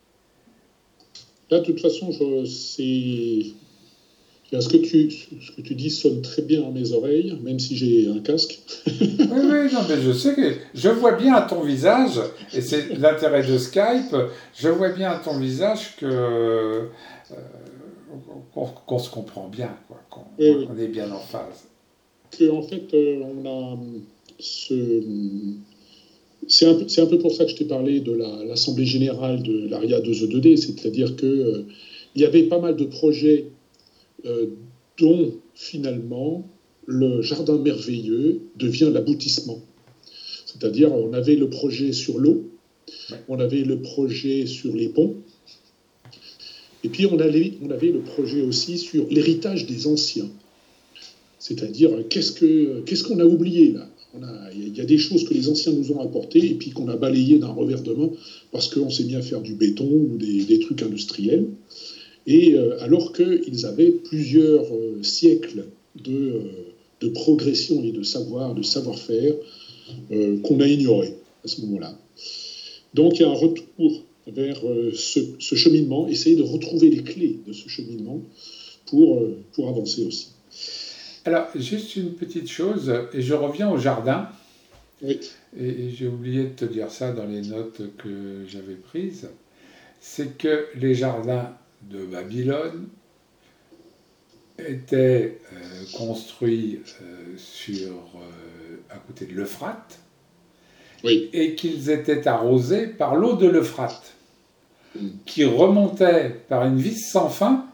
Speaker 2: Là, de toute façon, je, c'est... Ce que, tu, ce que tu dis sonne très bien à mes oreilles, même si j'ai un casque.
Speaker 1: Oui, oui, non, mais je sais que je vois bien à ton visage, et c'est l'intérêt de Skype, je vois bien à ton visage que euh, qu'on, qu'on se comprend bien, quoi, qu'on
Speaker 2: oui, oui.
Speaker 1: on est bien en phase.
Speaker 2: Que, en fait, euh, on a ce... C'est un, peu, c'est un peu pour ça que je t'ai parlé de la, l'Assemblée générale de l'Aria deux E deux D, c'est-à-dire qu'il euh, y avait pas mal de projets euh, dont, finalement, le jardin merveilleux devient l'aboutissement. C'est-à-dire, on avait le projet sur l'eau, on avait le projet sur les ponts, et puis on avait, on avait le projet aussi sur l'héritage des anciens. C'est-à-dire, qu'est-ce, que, qu'est-ce qu'on a oublié là? Il y a des choses que les anciens nous ont apportées et puis qu'on a balayées d'un revers de main parce qu'on sait bien faire du béton ou des, des trucs industriels. Et euh, alors qu'ils avaient plusieurs euh, siècles de, euh, de progression et de savoir, de savoir-faire euh, qu'on a ignoré à ce moment-là. Donc il y a un retour vers euh, ce, ce cheminement, essayer de retrouver les clés de ce cheminement pour, euh, pour avancer aussi.
Speaker 1: Alors, juste une petite chose, et je reviens au jardin,
Speaker 2: oui.
Speaker 1: et, et j'ai oublié de te dire ça dans les notes que j'avais prises, c'est que les jardins de Babylone étaient euh, construits euh, sur, euh, à côté de l'Euphrate,
Speaker 2: oui.
Speaker 1: et qu'ils étaient arrosés par l'eau de l'Euphrate, mm. qui remontait par une vis sans fin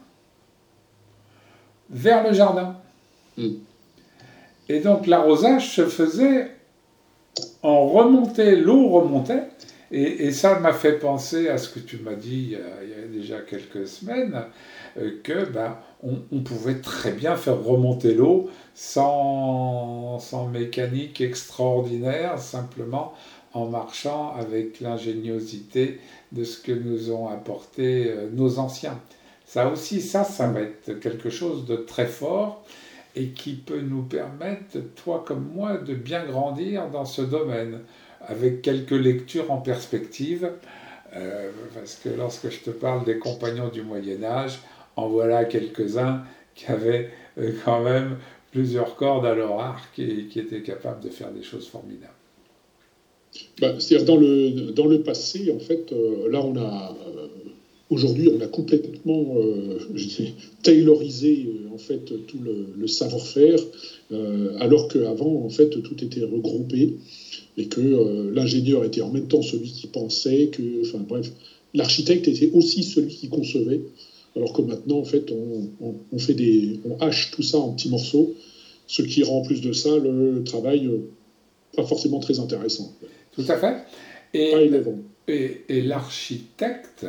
Speaker 1: vers le jardin. Mm. Et donc l'arrosage se faisait en remontée, l'eau remontait, et, et ça m'a fait penser à ce que tu m'as dit il y a, il y a déjà quelques semaines, euh, que ben, on, on pouvait très bien faire remonter l'eau sans, sans mécanique extraordinaire, simplement en marchant avec l'ingéniosité de ce que nous ont apporté euh, nos anciens. Ça aussi, ça, ça va être quelque chose de très fort et qui peut nous permettre, toi comme moi, de bien grandir dans ce domaine, avec quelques lectures en perspective, euh, parce que lorsque je te parle des compagnons du Moyen-Âge, en voilà quelques-uns qui avaient euh, quand même plusieurs cordes à leur arc et qui étaient capables de faire des choses formidables.
Speaker 2: Bah, c'est-à-dire dans le, dans le passé, en fait, euh, là on a... Euh, Aujourd'hui, on a complètement euh, je dis, taylorisé euh, en fait tout le, le savoir-faire, euh, alors qu'avant, en fait, tout était regroupé et que euh, l'ingénieur était en même temps celui qui pensait, que, enfin bref, l'architecte était aussi celui qui concevait, alors que maintenant, en fait, on, on, on fait des, on hache tout ça en petits morceaux, ce qui rend en plus de ça le travail euh, pas forcément très intéressant.
Speaker 1: Tout à fait. Et,
Speaker 2: Pas élevant.
Speaker 1: Et, et l'architecte,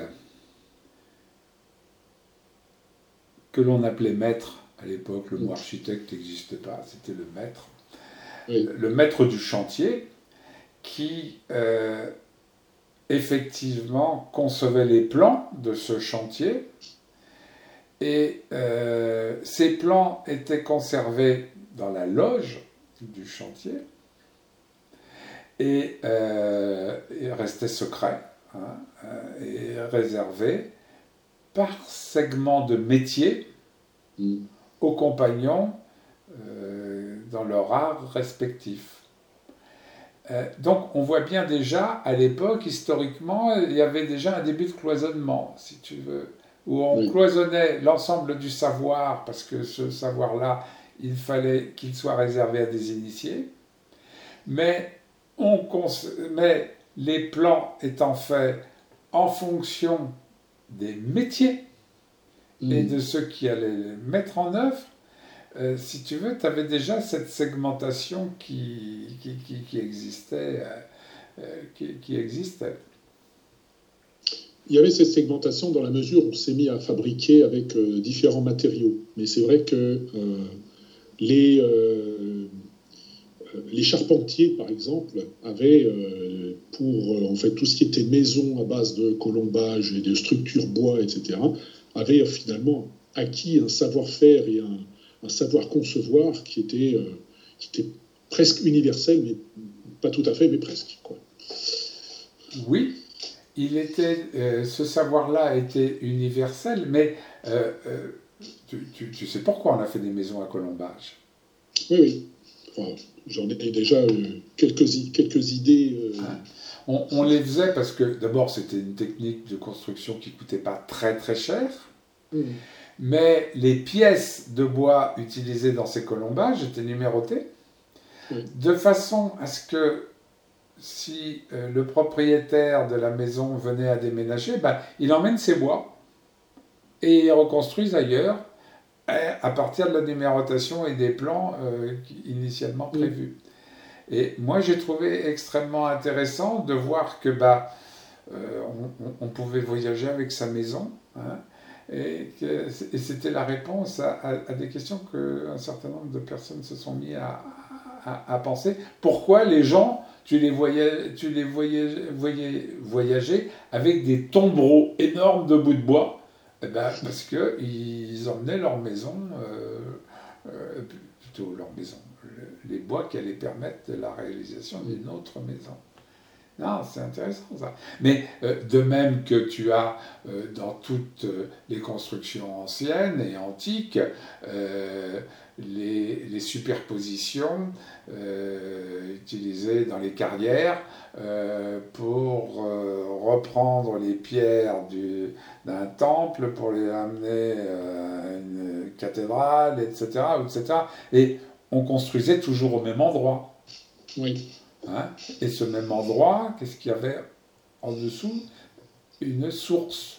Speaker 1: que l'on appelait maître à l'époque, le mot architecte n'existait pas, c'était le maître, oui. Le maître du chantier qui euh, effectivement concevait les plans de ce chantier et euh, ces plans étaient conservés dans la loge du chantier et, euh, et restaient secrets hein, et réservés par segment de métier mmh. aux compagnons euh, dans leur art respectif. Euh, donc on voit bien déjà, à l'époque, historiquement, il y avait déjà un début de cloisonnement, si tu veux, où on oui. cloisonnait l'ensemble du savoir, parce que ce savoir-là, il fallait qu'il soit réservé à des initiés, mais, on cons- mais les plans étant faits en fonction des métiers mmh. et de ceux qui allaient les mettre en œuvre, euh, si tu veux, tu avais déjà cette segmentation qui, qui, qui, qui existait. Euh, qui, qui existait.
Speaker 2: Il y avait cette segmentation dans la mesure où on s'est mis à fabriquer avec euh, différents matériaux. Mais c'est vrai que euh, les, euh, les charpentiers, par exemple, avaient euh, pour euh, en fait, tout ce qui était maison à base de colombage et de structures bois, et cetera, avaient finalement acquis un savoir-faire et un, un savoir concevoir qui était, euh, qui était presque universel, mais pas tout à fait, mais presque. Quoi.
Speaker 1: Oui, il était, euh, ce savoir-là était universel, mais euh, euh, tu, tu, tu sais pourquoi on a fait des maisons à colombage?
Speaker 2: Oui, oui. Enfin, j'en ai déjà euh, quelques, quelques idées. Euh...
Speaker 1: Hein? on, on les faisait parce que, d'abord, c'était une technique de construction qui ne coûtait pas très très cher. Mmh. Mais les pièces de bois utilisées dans ces colombages étaient numérotées, oui. de façon à ce que si euh, le propriétaire de la maison venait à déménager, ben, il emmène ses bois et il reconstruise ailleurs à partir de la numérotation et des plans euh, initialement prévus. Oui. Et moi, j'ai trouvé extrêmement intéressant de voir que bah, euh, on, on pouvait voyager avec sa maison, hein, Et, que, et c'était la réponse à, à, à des questions qu'un certain nombre de personnes se sont mis à, à, à penser. Pourquoi les gens, tu les voyais, tu les voyais, voyais voyager avec des tombereaux énormes de bouts de bois? Eh ben, parce qu'ils emmenaient leur maison, euh, euh, plutôt leur maison, les bois qui allaient permettre la réalisation d'une autre maison. Non, c'est intéressant ça. Mais euh, de même que tu as euh, dans toutes euh, les constructions anciennes et antiques, euh, les, les superpositions euh, utilisées dans les carrières euh, pour euh, reprendre les pierres du, d'un temple pour les amener à une cathédrale, et cetera, et cetera. Et on construisait toujours au même endroit.
Speaker 2: Oui.
Speaker 1: Hein? Et ce même endroit, qu'est-ce qu'il y avait en dessous? Une source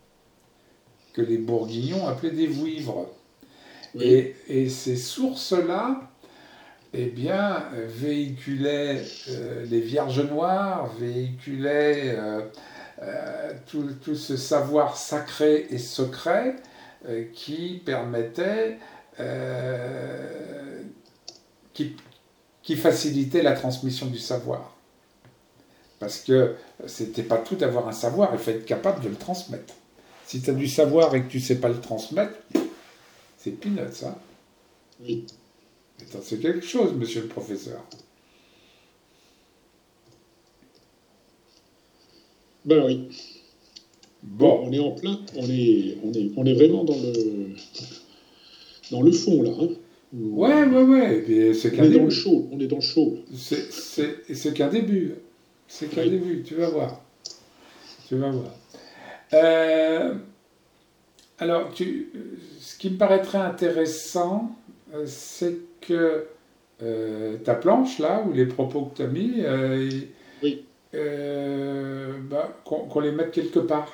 Speaker 1: que les Bourguignons appelaient des vouivres. Oui. Et, et ces sources-là, eh bien, véhiculaient euh, les Vierges Noires, véhiculaient euh, euh, tout, tout ce savoir sacré et secret euh, qui permettait, euh, qui qui facilitait la transmission du savoir. Parce que c'était pas tout d'avoir un savoir, il faut être capable de le transmettre. Si tu as du savoir et que tu ne sais pas le transmettre, c'est peanuts, ça.
Speaker 2: Oui.
Speaker 1: C'est quelque chose, monsieur le professeur.
Speaker 2: Ben oui.
Speaker 1: Bon.
Speaker 2: Bon, on est en plein, on est, on est, on est vraiment dans le, dans le fond, là. Hein.
Speaker 1: Ouais, ouais, ouais. Et puis, c'est
Speaker 2: on est début. dans le chaud, on est dans le chaud.
Speaker 1: C'est, c'est, c'est qu'un début. C'est qu'un oui. début, tu vas voir. Tu vas voir. Euh, alors, tu, ce qui me paraîtrait intéressant, c'est que euh, ta planche, là, ou les propos que tu as mis, euh,
Speaker 2: oui.
Speaker 1: euh, bah, qu'on, qu'on les mette quelque part.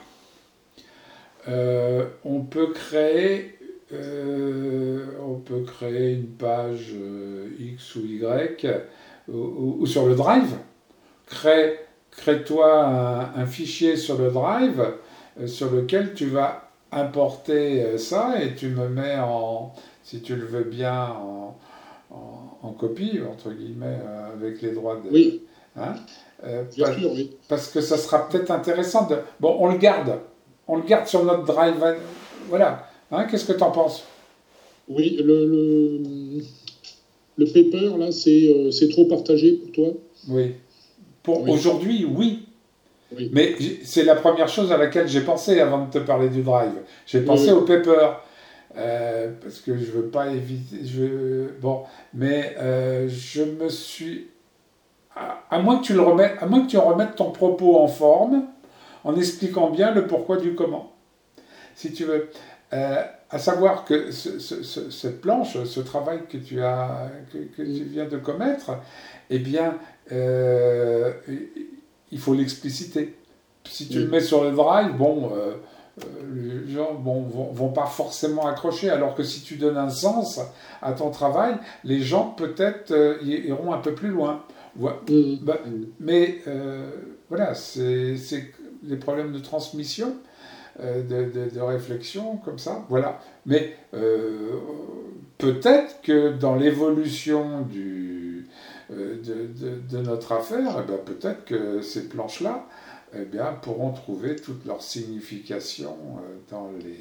Speaker 1: Euh, on peut créer euh, on peut créer une page euh, X ou Y ou, ou, ou sur le Drive. Crée, crée-toi un, un fichier sur le Drive euh, sur lequel tu vas importer euh, ça et tu me mets en, si tu le veux bien, en, en, en copie, entre guillemets, euh, avec les droits de...
Speaker 2: Oui.
Speaker 1: Hein, euh,
Speaker 2: bien
Speaker 1: parce,
Speaker 2: sûr, oui.
Speaker 1: Parce que ça sera peut-être intéressant de... Bon, on le garde. On le garde sur notre Drive. Voilà. Hein, qu'est-ce que tu en penses?
Speaker 2: Oui, le, le, le paper, là, c'est, euh, c'est trop partagé pour toi?
Speaker 1: Oui. Pour oui. Aujourd'hui, oui.
Speaker 2: oui.
Speaker 1: Mais c'est la première chose à laquelle j'ai pensé avant de te parler du Drive. J'ai pensé oui, oui. au paper. Euh, parce que je veux pas éviter... Je veux, bon, mais euh, je me suis... À, à, moins que tu le remettes, à moins que tu remettes ton propos en forme, en expliquant bien le pourquoi du comment. Si tu veux. Euh, à savoir que ce, ce, ce, cette planche, ce travail que tu, as, que, que tu viens de commettre, eh bien, euh, il faut l'expliciter. Si tu oui. le mets sur le Drive, bon, euh, les gens bon, vont, vont pas forcément accrocher, alors que si tu donnes un sens à ton travail, les gens peut-être euh, iront un peu plus loin. Ouais. Mmh. Bah, mais euh, voilà, c'est, c'est les problèmes de transmission. De, de, de réflexion comme ça, voilà. Mais euh, peut-être que dans l'évolution du, euh, de, de, de notre affaire, eh bien, peut-être que ces planches-là eh bien, pourront trouver toute leur signification dans les,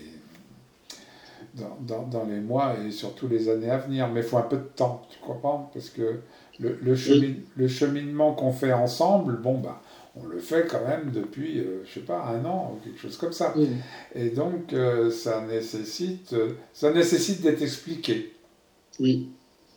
Speaker 1: dans, dans, dans les mois et surtout les années à venir. Mais il faut un peu de temps, tu comprends? Parce que le, le, chemin, oui. le cheminement qu'on fait ensemble, bon, bah, on le fait quand même depuis, euh, je sais pas, un an ou quelque chose comme ça. Mmh. Et donc, euh, ça nécessite, euh, ça nécessite d'être expliqué.
Speaker 2: Oui.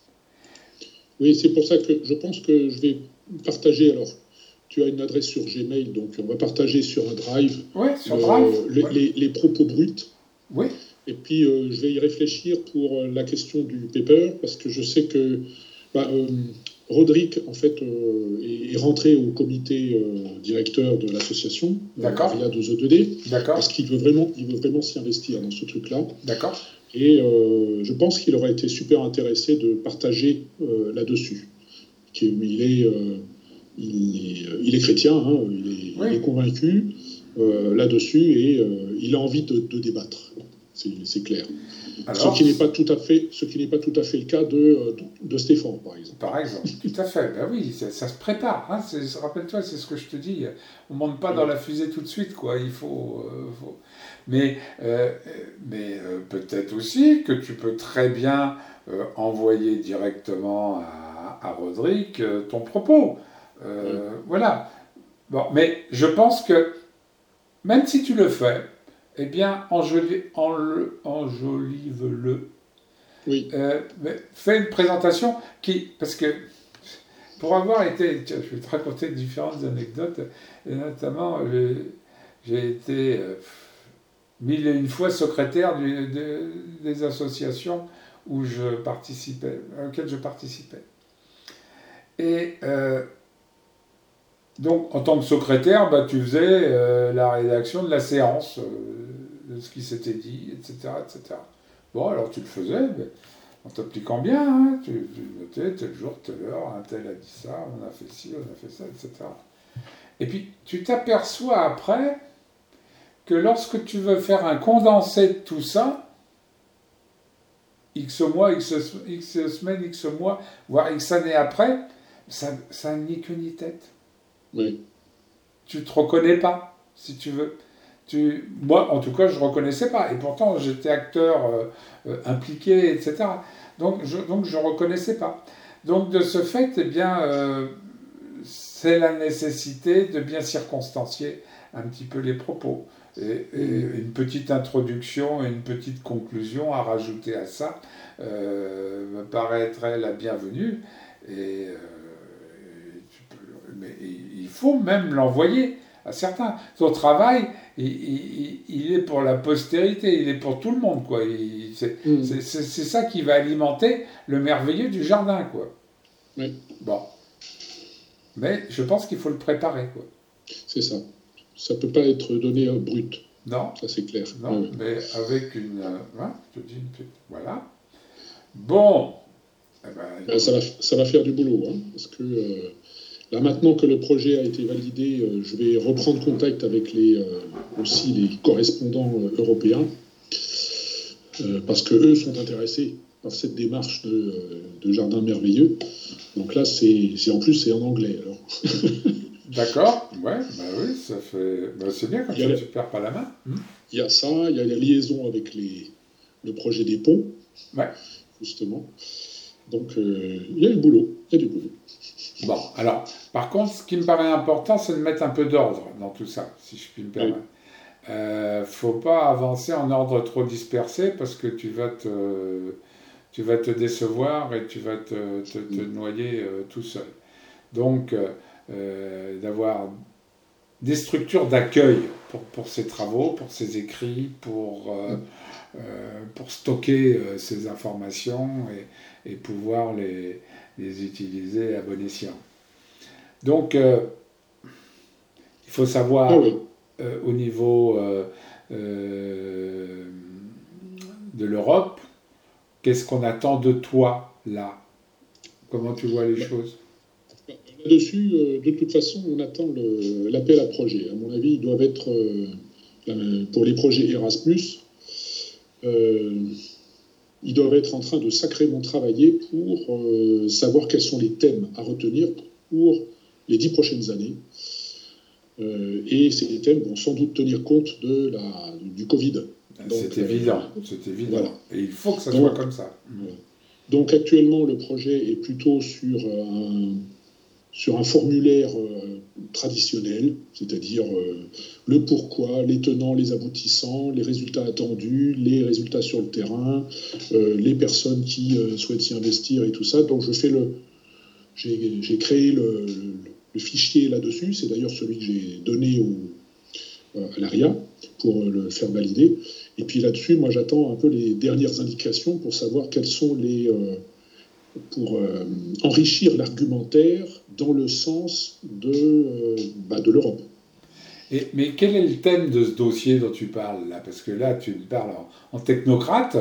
Speaker 2: Oui, c'est pour ça que je pense que je vais partager. Alors, tu as une adresse sur Gmail, donc on va partager sur un Drive.
Speaker 1: Oui, sur euh, Drive.
Speaker 2: Le,
Speaker 1: ouais.
Speaker 2: les, les propos bruts.
Speaker 1: Oui.
Speaker 2: Et puis, euh, je vais y réfléchir pour la question du paper, parce que je sais que... Bah, euh, Roderick, en fait, euh, est, est rentré au comité euh, directeur de l'association,
Speaker 1: D'accord.
Speaker 2: Euh, A R I A deux E deux D,
Speaker 1: D'accord.
Speaker 2: parce qu'il veut vraiment, il veut vraiment s'y investir dans ce truc-là.
Speaker 1: D'accord.
Speaker 2: Et euh, je pense qu'il aurait été super intéressé de partager euh, là-dessus. Il est, euh, il est, il est chrétien, hein, il, est, oui. il est convaincu euh, là-dessus et euh, il a envie de, de débattre. C'est, c'est clair. Alors, ce qui n'est pas tout à fait, ce qui n'est pas tout à fait le cas de, de, de Stéphane, par exemple.
Speaker 1: Par exemple, tout à fait. Ben oui, ça, ça se prépare. Hein. C'est, rappelle-toi, c'est ce que je te dis. On ne monte pas oui. dans la fusée tout de suite, quoi. Il faut. Euh, faut... Mais, euh, mais euh, peut-être aussi que tu peux très bien euh, envoyer directement à, à Roderick euh, ton propos. Euh, oui. Voilà. Bon, mais je pense que même si tu le fais. Eh bien, enjolive-le. Enjolive-le.
Speaker 2: Oui.
Speaker 1: Euh, fais une présentation qui... Parce que, pour avoir été... Je vais te raconter différentes anecdotes. Et notamment, j'ai, j'ai été euh, mille et une fois secrétaire du, de, des associations où je participais, auxquelles je participais. Et... Euh, Donc, en tant que secrétaire, bah, tu faisais euh, la rédaction de la séance, euh, de ce qui s'était dit, et cetera, et cetera. Bon, alors tu le faisais, mais en t'appliquant bien, hein, tu, tu notais tel jour, telle heure, un tel a dit ça, on a fait ci, on a fait ça, et cetera. Et puis, tu t'aperçois après que lorsque tu veux faire un condensé de tout ça, X mois, X, X semaines, X mois, voire X années après, ça, ça n'a ni queue ni tête.
Speaker 2: Oui.
Speaker 1: Tu ne te reconnais pas, si tu veux. tu, moi, en tout cas, je ne reconnaissais pas. Et pourtant, j'étais acteur euh, euh, impliqué, et cetera. Donc, je donc je reconnaissais pas. Donc, de ce fait, eh bien, euh, c'est la nécessité de bien circonstancier un petit peu les propos. Et, et une petite introduction et une petite conclusion à rajouter à ça euh, me paraîtrait la bienvenue. Et, euh, tu peux, mais il faut même l'envoyer à certains. Son travail, il, il, il est pour la postérité, il est pour tout le monde, quoi. Il, c'est, mmh. c'est, c'est, c'est ça qui va alimenter le merveilleux du jardin, quoi.
Speaker 2: Oui.
Speaker 1: Bon. Mais je pense qu'il faut le préparer, quoi.
Speaker 2: C'est ça. Ça ne peut pas être donné euh, brut.
Speaker 1: Non.
Speaker 2: Ça, c'est clair.
Speaker 1: Non, oui. Mais avec une... Euh, hein, je te dis une petite... Voilà. Bon.
Speaker 2: Eh ben, ben, ça, va, ça va faire du boulot, hein, parce que... Euh, Là, maintenant que le projet a été validé, euh, je vais reprendre contact avec les, euh, aussi les correspondants euh, européens, euh, parce qu'eux sont intéressés par cette démarche de, de jardin merveilleux. Donc là, c'est, c'est en plus, c'est en anglais. Alors.
Speaker 1: D'accord, ouais, bah oui, ça fait... Bah c'est bien, comme ça, la... tu ne perds pas la main.
Speaker 2: Il hum. y a ça, il y a la liaison avec les, le projet des ponts,
Speaker 1: ouais.
Speaker 2: justement. Donc, euh, il y a du boulot, il y a du boulot.
Speaker 1: Bon, alors, par contre, ce qui me paraît important, c'est de mettre un peu d'ordre dans tout ça, si je puis me permettre. Il ne oui. euh, faut pas avancer en ordre trop dispersé parce que tu vas te, tu vas te décevoir et tu vas te, te, te noyer euh, tout seul. Donc, euh, d'avoir des structures d'accueil pour, pour ces travaux, pour ces écrits, pour, euh, euh, pour stocker euh, ces informations et, et pouvoir les... les utiliser à bon escient. Donc, euh, il faut savoir, ah oui. euh, au niveau euh, euh, de l'Europe, qu'est-ce qu'on attend de toi, là ? Comment tu vois les choses ?
Speaker 2: Là-dessus, euh, de toute façon, on attend le, l'appel à projet. À mon avis, ils doivent être, euh, pour les projets Erasmus, euh, ils doivent être en train de sacrément travailler pour euh, savoir quels sont les thèmes à retenir pour les dix prochaines années. Euh, et ces thèmes vont sans doute tenir compte de la, du Covid.
Speaker 1: Donc, c'est évident, euh, c'est évident. Voilà. Et il faut que ça
Speaker 2: donc,
Speaker 1: soit comme ça.
Speaker 2: Voilà. Donc actuellement, le projet est plutôt sur un, sur un formulaire euh, traditionnel, c'est-à-dire euh, le pourquoi, les tenants, les aboutissants, les résultats attendus, les résultats sur le terrain, euh, les personnes qui euh, souhaitent s'y investir et tout ça. Donc je fais le, j'ai, j'ai créé le, le, le fichier là-dessus. C'est d'ailleurs celui que j'ai donné au, à l'A R I A pour le faire valider. Et puis là-dessus, moi j'attends un peu les dernières indications pour savoir quels sont les... Euh, pour euh, enrichir l'argumentaire dans le sens de, euh, bah, de l'Europe.
Speaker 1: Et, mais quel est le thème de ce dossier dont tu parles là ? Parce que là, tu parles en, en technocrate,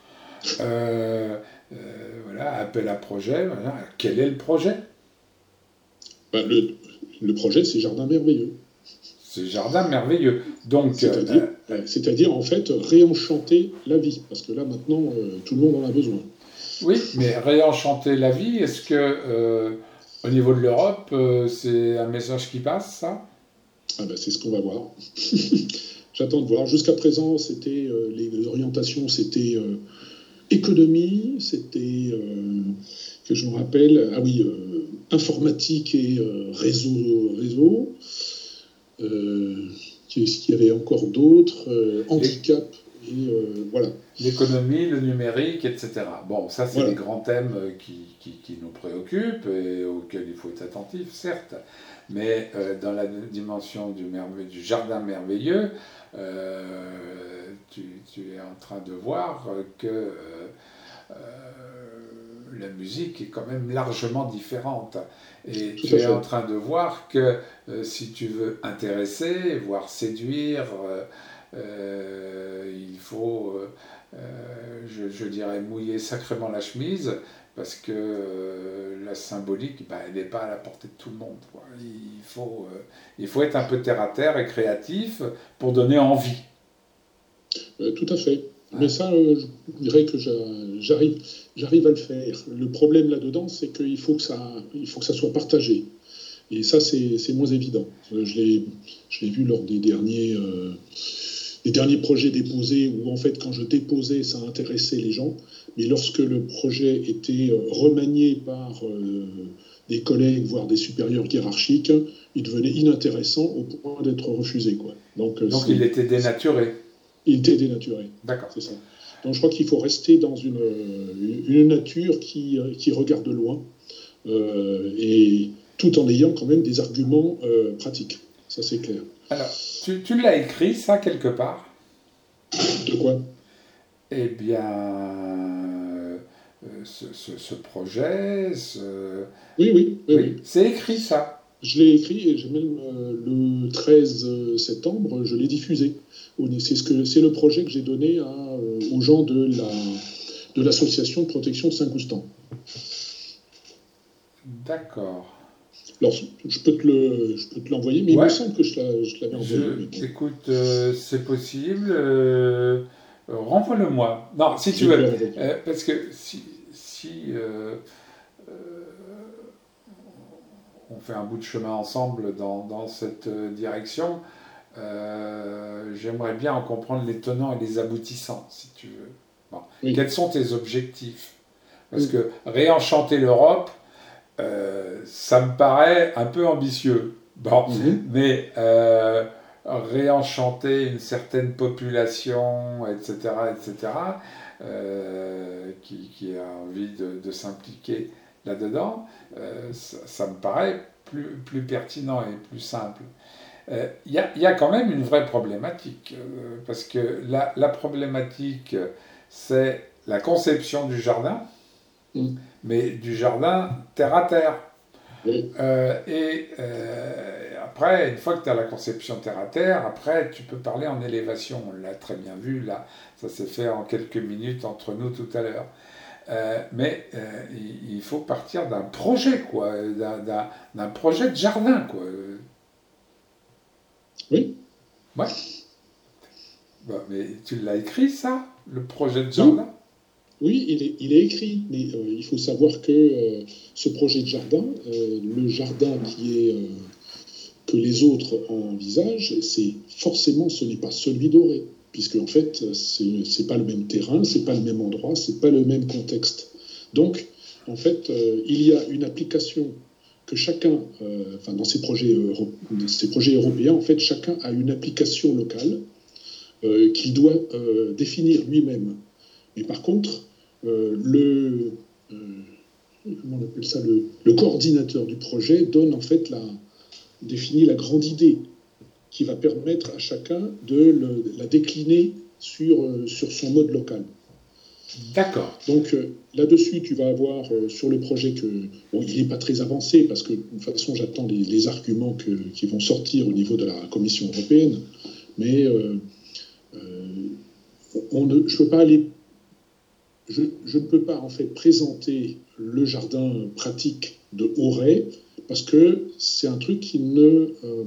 Speaker 1: euh, euh, voilà, appel à projet, voilà. Quel est le projet ?
Speaker 2: bah, le, le projet, c'est Jardin Merveilleux.
Speaker 1: C'est Jardin Merveilleux. Donc,
Speaker 2: c'est-à-dire, euh, c'est-à-dire, en fait, réenchanter la vie, parce que là, maintenant, euh, tout le monde en a besoin.
Speaker 1: Oui, mais réenchanter la vie, est-ce que euh, au niveau de l'Europe, euh, c'est un message qui passe, ça ?
Speaker 2: Ah ben, c'est ce qu'on va voir. J'attends de voir. Jusqu'à présent, c'était euh, les orientations, c'était euh, économie, c'était euh, que je me rappelle, ah oui, euh, informatique et euh, réseau, réseau. Euh, qu'est-ce qu'il y avait encore d'autres euh, handicap. Et euh, voilà.
Speaker 1: L'économie, le numérique, et cetera. Bon, ça, c'est
Speaker 2: voilà.
Speaker 1: des grands thèmes qui, qui, qui nous préoccupent et auxquels il faut être attentif, certes. Mais euh, dans la dimension du, merveille, du jardin merveilleux, euh, tu, tu es en train de voir que euh, euh, la musique est quand même largement différente. Et Tout tu es fait. en train de voir que euh, si tu veux intéresser, voire séduire, euh, euh, il faut... Euh, Euh, je, je dirais mouiller sacrément la chemise parce que euh, la symbolique, bah, elle n'est pas à la portée de tout le monde, quoi. Il faut, euh, il faut être un peu terre à terre et créatif pour donner envie.
Speaker 2: Euh, tout à fait. Hein? Mais ça, euh, je dirais que j'arrive, j'arrive à le faire. Le problème là-dedans, c'est qu'il faut que ça, il faut que ça soit partagé. Et ça, c'est, c'est moins évident. Euh, je l'ai, je l'ai vu lors des derniers, euh, des derniers projets déposés, où en fait, quand je déposais, ça intéressait les gens. Mais lorsque le projet était euh, remanié par euh, des collègues, voire des supérieurs hiérarchiques, il devenait inintéressant au point d'être refusé, quoi. Donc, euh,
Speaker 1: Donc
Speaker 2: c'est,
Speaker 1: il était dénaturé.
Speaker 2: il était dénaturé.
Speaker 1: D'accord.
Speaker 2: C'est ça. Donc je crois qu'il faut rester dans une, une nature qui, qui regarde loin, euh, et tout en ayant quand même des arguments euh, pratiques. Ça, c'est clair.
Speaker 1: Alors, tu, tu l'as écrit, ça, quelque part?
Speaker 2: De quoi?
Speaker 1: Eh bien, euh, ce, ce- ce projet, ce-
Speaker 2: Oui, oui, oui,
Speaker 1: oui,
Speaker 2: oui.
Speaker 1: c'est écrit, ça.
Speaker 2: Je l'ai écrit et j'ai même euh, le treize septembre, je l'ai diffusé. C'est ce que, c'est le projet que j'ai donné à, euh, aux gens de, la, de l'association de protection Saint-Goustan.
Speaker 1: D'accord.
Speaker 2: Alors, je peux te, le, je peux te l'envoyer, mais il me
Speaker 1: Ouais,
Speaker 2: semble que je, l'a- je l'avais envoyé. Mais
Speaker 1: je,
Speaker 2: bon,
Speaker 1: écoute, euh, c'est possible. Euh, renvoie-le-moi. Non, si
Speaker 2: je
Speaker 1: tu
Speaker 2: vais te le
Speaker 1: veux.
Speaker 2: renvoyer.
Speaker 1: Euh, parce que si, si euh, euh, on fait un bout de chemin ensemble dans, dans cette euh, direction, euh, j'aimerais bien en comprendre les tenants et les aboutissants, si tu veux. Bon.
Speaker 2: Oui.
Speaker 1: Quels sont tes objectifs? Parce
Speaker 2: Mm.
Speaker 1: que réenchanter l'Europe, euh, ça me paraît un peu ambitieux. Bon,
Speaker 2: Mhm.
Speaker 1: mais euh, réenchanter une certaine population, et cetera, et cetera, euh, qui, qui a envie de, de s'impliquer là-dedans, euh, ça, ça me paraît plus, plus pertinent et plus simple. Euh, Il y, a, y a quand même une vraie problématique, euh, parce que la, la problématique, c'est la conception du jardin,
Speaker 2: Mm.
Speaker 1: mais du jardin terre à terre.
Speaker 2: Oui.
Speaker 1: Euh, et euh, après, une fois que tu as la conception terre à terre, après tu peux parler en élévation. On l'a très bien vu, là, ça s'est fait en quelques minutes entre nous tout à l'heure. Euh, mais euh, il, il faut partir d'un projet, quoi, d'un, d'un, d'un projet de jardin, quoi.
Speaker 2: Oui.
Speaker 1: Ouais. Bah, mais tu l'as écrit, ça, le projet de
Speaker 2: Oui.
Speaker 1: jardin?
Speaker 2: Oui, il est, il est écrit, mais euh, il faut savoir que euh, ce projet de jardin, euh, le jardin qui est, euh, que les autres envisagent, c'est forcément, ce n'est pas celui d'Auray, puisque en fait, c'est, c'est pas le même terrain, c'est pas le même endroit, c'est pas le même contexte. Donc, en fait, euh, il y a une application que chacun, euh, enfin dans ces projets, euro- ces projets européens, en fait, chacun a une application locale euh, qu'il doit euh, définir lui-même. Mais par contre, euh, le, euh, comment on appelle ça, le, le coordinateur du projet donne en fait la, définit la grande idée qui va permettre à chacun de le, la décliner sur, euh, sur son mode local.
Speaker 1: D'accord.
Speaker 2: Donc euh, là-dessus, tu vas avoir euh, sur le projet que bon, il n'est pas très avancé parce que de toute façon, j'attends les, les arguments que, qui vont sortir au niveau de la Commission européenne. Mais euh, euh, on ne, je peux pas aller Je, je, ne peux pas en fait présenter le jardin pratique de Auray parce que c'est un truc qui ne, euh,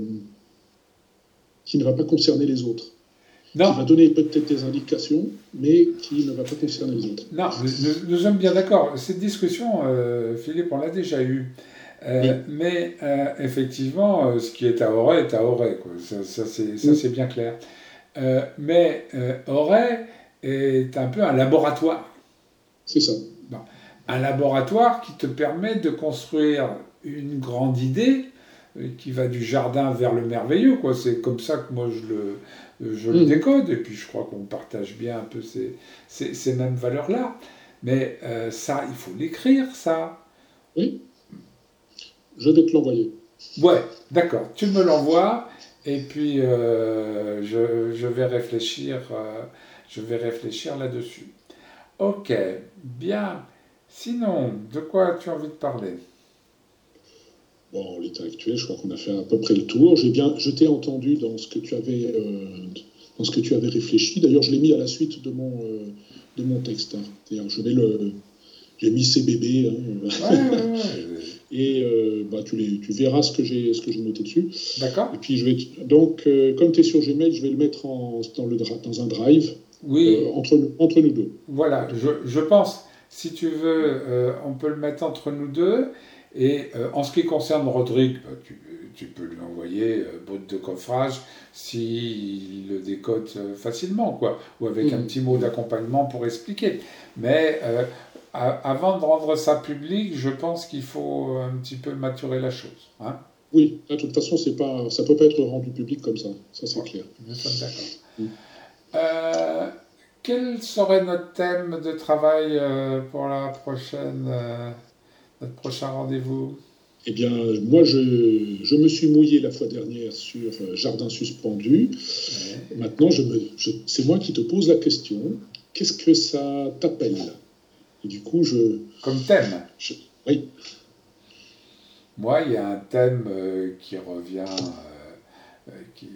Speaker 2: qui ne va pas concerner les autres.
Speaker 1: Non.
Speaker 2: Qui va donner peut-être des indications, mais qui ne va pas concerner les autres.
Speaker 1: Non, nous, nous sommes bien d'accord. Cette discussion, euh, Philippe, on l'a déjà eue. Euh,
Speaker 2: Oui.
Speaker 1: Mais euh, effectivement, euh, ce qui est à Auray est à Auray, quoi. Ça, ça, c'est, ça,
Speaker 2: Oui.
Speaker 1: c'est bien clair. Euh, mais euh, Auray est un peu un laboratoire.
Speaker 2: C'est ça.
Speaker 1: Bon. Un laboratoire qui te permet de construire une grande idée euh, qui va du jardin vers le merveilleux, quoi. C'est comme ça que moi je le, je le
Speaker 2: Mmh.
Speaker 1: décode, et puis je crois qu'on partage bien un peu ces, ces, ces mêmes valeurs-là. Mais euh, ça, il faut l'écrire, ça.
Speaker 2: Oui. Je vais te l'envoyer.
Speaker 1: Ouais, d'accord. Tu me l'envoies, et puis euh, je, je vais réfléchir, euh, je vais réfléchir là-dessus. Ok, bien. Sinon, de quoi as-tu envie de parler?
Speaker 2: Bon, en l'état actuel, je crois qu'on a fait à peu près le tour. J'ai bien, je t'ai entendu dans ce que tu avais, euh, dans ce que tu avais réfléchi. D'ailleurs, je l'ai mis à la suite de mon, euh, de mon texte. Hein. C'est-à-dire, je vais le, j'ai mis C B B. Hein.
Speaker 1: Ouais, ouais, ouais.
Speaker 2: Et euh, bah, tu, les, tu verras ce que j'ai, ce que j'ai noté dessus.
Speaker 1: D'accord.
Speaker 2: Et puis je vais, donc, euh, comme tu es sur Gmail, je vais le mettre en, dans, le, dans un drive.
Speaker 1: Oui.
Speaker 2: Euh, entre, entre nous deux.
Speaker 1: Voilà, je, je pense, si tu veux, euh, on peut le mettre entre nous deux. Et euh, en ce qui concerne Rodrigue, bah, tu, tu peux lui envoyer euh, brut de coffrage s'il le décode euh, facilement, quoi, ou avec un
Speaker 2: Mhm.
Speaker 1: petit mot d'accompagnement pour expliquer. Mais euh, a- avant de rendre ça public, je pense qu'il faut un petit peu maturer la chose. Hein.
Speaker 2: Oui, de toute façon, c'est pas, ça peut pas être rendu public comme ça, ça c'est
Speaker 1: Voilà,
Speaker 2: clair.
Speaker 1: nous sommes d'accord.
Speaker 2: Mm.
Speaker 1: Euh, quel serait notre thème de travail euh, pour la prochaine, euh, notre prochain rendez-vous?
Speaker 2: Eh bien, moi, je, je me suis mouillé la fois dernière sur euh, Jardin suspendu.
Speaker 1: Ouais.
Speaker 2: Maintenant, je me, je- c'est moi qui te pose la question. Qu'est-ce que ça t'appelle? Et du coup, je,
Speaker 1: Comme thème,
Speaker 2: je- oui,
Speaker 1: moi, il y a un thème euh, qui revient, euh, euh, qui,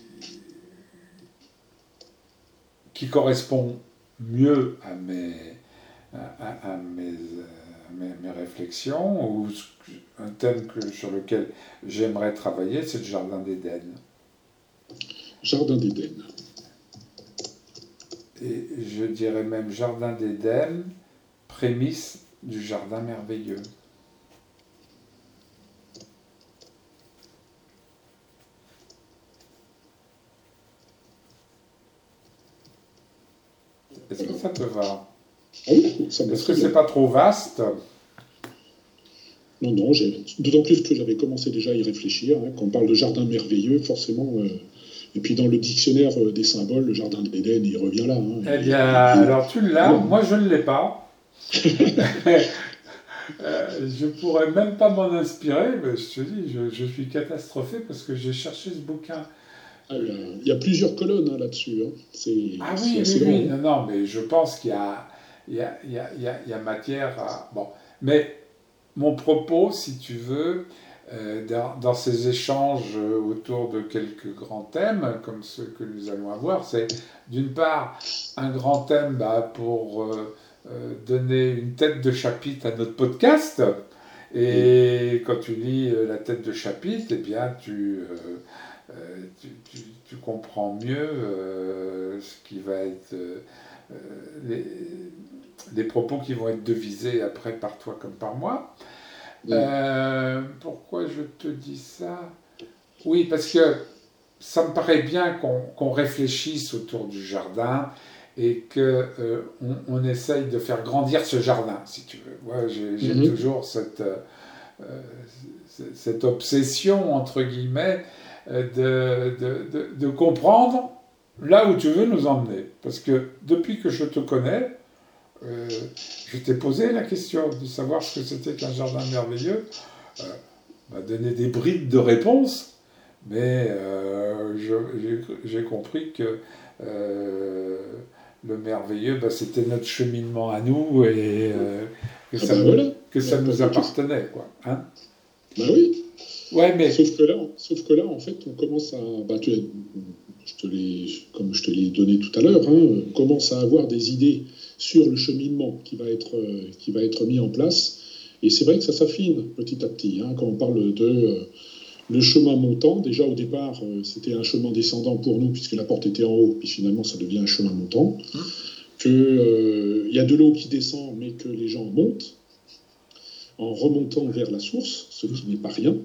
Speaker 1: qui correspond mieux à mes, à, à- à mes, euh, à mes- mes réflexions, ou ce que- un thème que- sur lequel j'aimerais travailler, c'est le Jardin d'Éden.
Speaker 2: Jardin d'Éden.
Speaker 1: Et je dirais même Jardin d'Éden, prémisse du Jardin merveilleux. Est-ce que
Speaker 2: Alors,
Speaker 1: ça te va?
Speaker 2: ah oui, ça me va
Speaker 1: Est-ce
Speaker 2: très
Speaker 1: que c'est
Speaker 2: bien.
Speaker 1: pas trop vaste?
Speaker 2: Non, non, j'ai- d'autant plus que j'avais commencé déjà à y réfléchir. Hein. Quand on parle de jardin merveilleux, forcément, euh, et puis dans le dictionnaire euh, des symboles, le jardin d'Éden, il revient là. Hein.
Speaker 1: Eh
Speaker 2: Il,
Speaker 1: bien,
Speaker 2: il- il-
Speaker 1: alors tu l'as,
Speaker 2: voilà.
Speaker 1: moi je ne l'ai pas. Euh, je pourrais même pas m'en inspirer, mais je te dis, je, je suis catastrophé parce que j'ai cherché ce bouquin.
Speaker 2: Ah, il y a- il y a plusieurs colonnes hein, là-dessus. Hein. C'est
Speaker 1: Ah
Speaker 2: c'est
Speaker 1: oui,
Speaker 2: assez
Speaker 1: oui, oui,
Speaker 2: long. Hein.
Speaker 1: non, non, mais je pense qu'il y a, il y a, il y a, il y a, il y a matière à... Bon, mais mon propos, si tu veux, euh, dans, dans ces échanges autour de quelques grands thèmes, comme ceux que nous allons avoir, c'est d'une part un grand thème bah, pour euh, euh, donner une tête de chapitre à notre podcast.
Speaker 2: Oui.
Speaker 1: Et quand tu lis euh, la tête de chapitre, eh bien, tu, euh, euh, tu, tu- tu comprends mieux euh, ce qui va être euh, euh, les, les propos qui vont être devisés après par toi comme par moi.
Speaker 2: Mm.
Speaker 1: Euh, pourquoi je te dis ça? Oui, parce que ça me paraît bien qu'on qu'on réfléchisse autour du jardin et que euh, on, on essaye de faire grandir ce jardin, si tu veux. Moi, j'ai j'ai
Speaker 2: Mhm.
Speaker 1: toujours cette, euh, euh, cette obsession, entre guillemets, euh, de, de, de, de comprendre là où tu veux nous emmener. Parce que depuis que je te connais, euh, je t'ai posé la question de savoir ce que c'était qu'un jardin merveilleux. Euh, m'a donné des brides de réponses, mais euh, je- j'ai j'ai compris que euh, le merveilleux, bah, c'était notre cheminement à nous et euh, que
Speaker 2: Ah
Speaker 1: ça
Speaker 2: bah
Speaker 1: nous,
Speaker 2: voilà.
Speaker 1: que
Speaker 2: Bah,
Speaker 1: ça
Speaker 2: bah,
Speaker 1: nous
Speaker 2: bah, qu'est-ce-
Speaker 1: appartenait, quoi. Hein.
Speaker 2: bah oui.
Speaker 1: Ouais, mais
Speaker 2: Sauf que là, sauf que là, en fait, on commence à, bah, tu- je te l'ai, comme je te l'ai donné tout à l'heure, hein, on commence à avoir des idées sur le cheminement qui va être, euh, qui va être mis en place. Et c'est vrai que ça s'affine petit à petit. Hein, quand on parle de euh, le chemin montant, déjà au départ, euh, c'était un chemin descendant pour nous puisque la porte était en haut, puis finalement ça devient un chemin montant.
Speaker 1: hum,
Speaker 2: Que euh, il y a de l'eau qui descend, mais que les gens montent en remontant vers la source, ce qui n'est pas rien.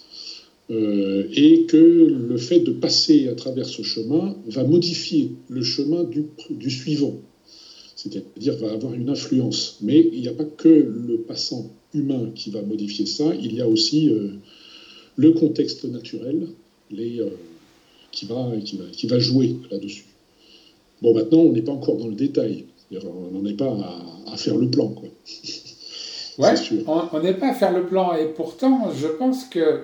Speaker 2: Euh, et que le fait de passer à travers ce chemin va modifier le chemin du, du suivant, c'est-à-dire va avoir une influence. Mais il n'y a pas que le passant humain qui va modifier ça, il y a aussi euh, le contexte naturel les, euh, qui, va, qui, va, qui va jouer là-dessus. Bon, maintenant, on n'est pas encore dans le détail, c'est-à-dire, on n'en est pas à, à faire le plan, quoi.
Speaker 1: ouais,
Speaker 2: C'est sûr.
Speaker 1: on n'est pas à faire le plan et pourtant, je pense que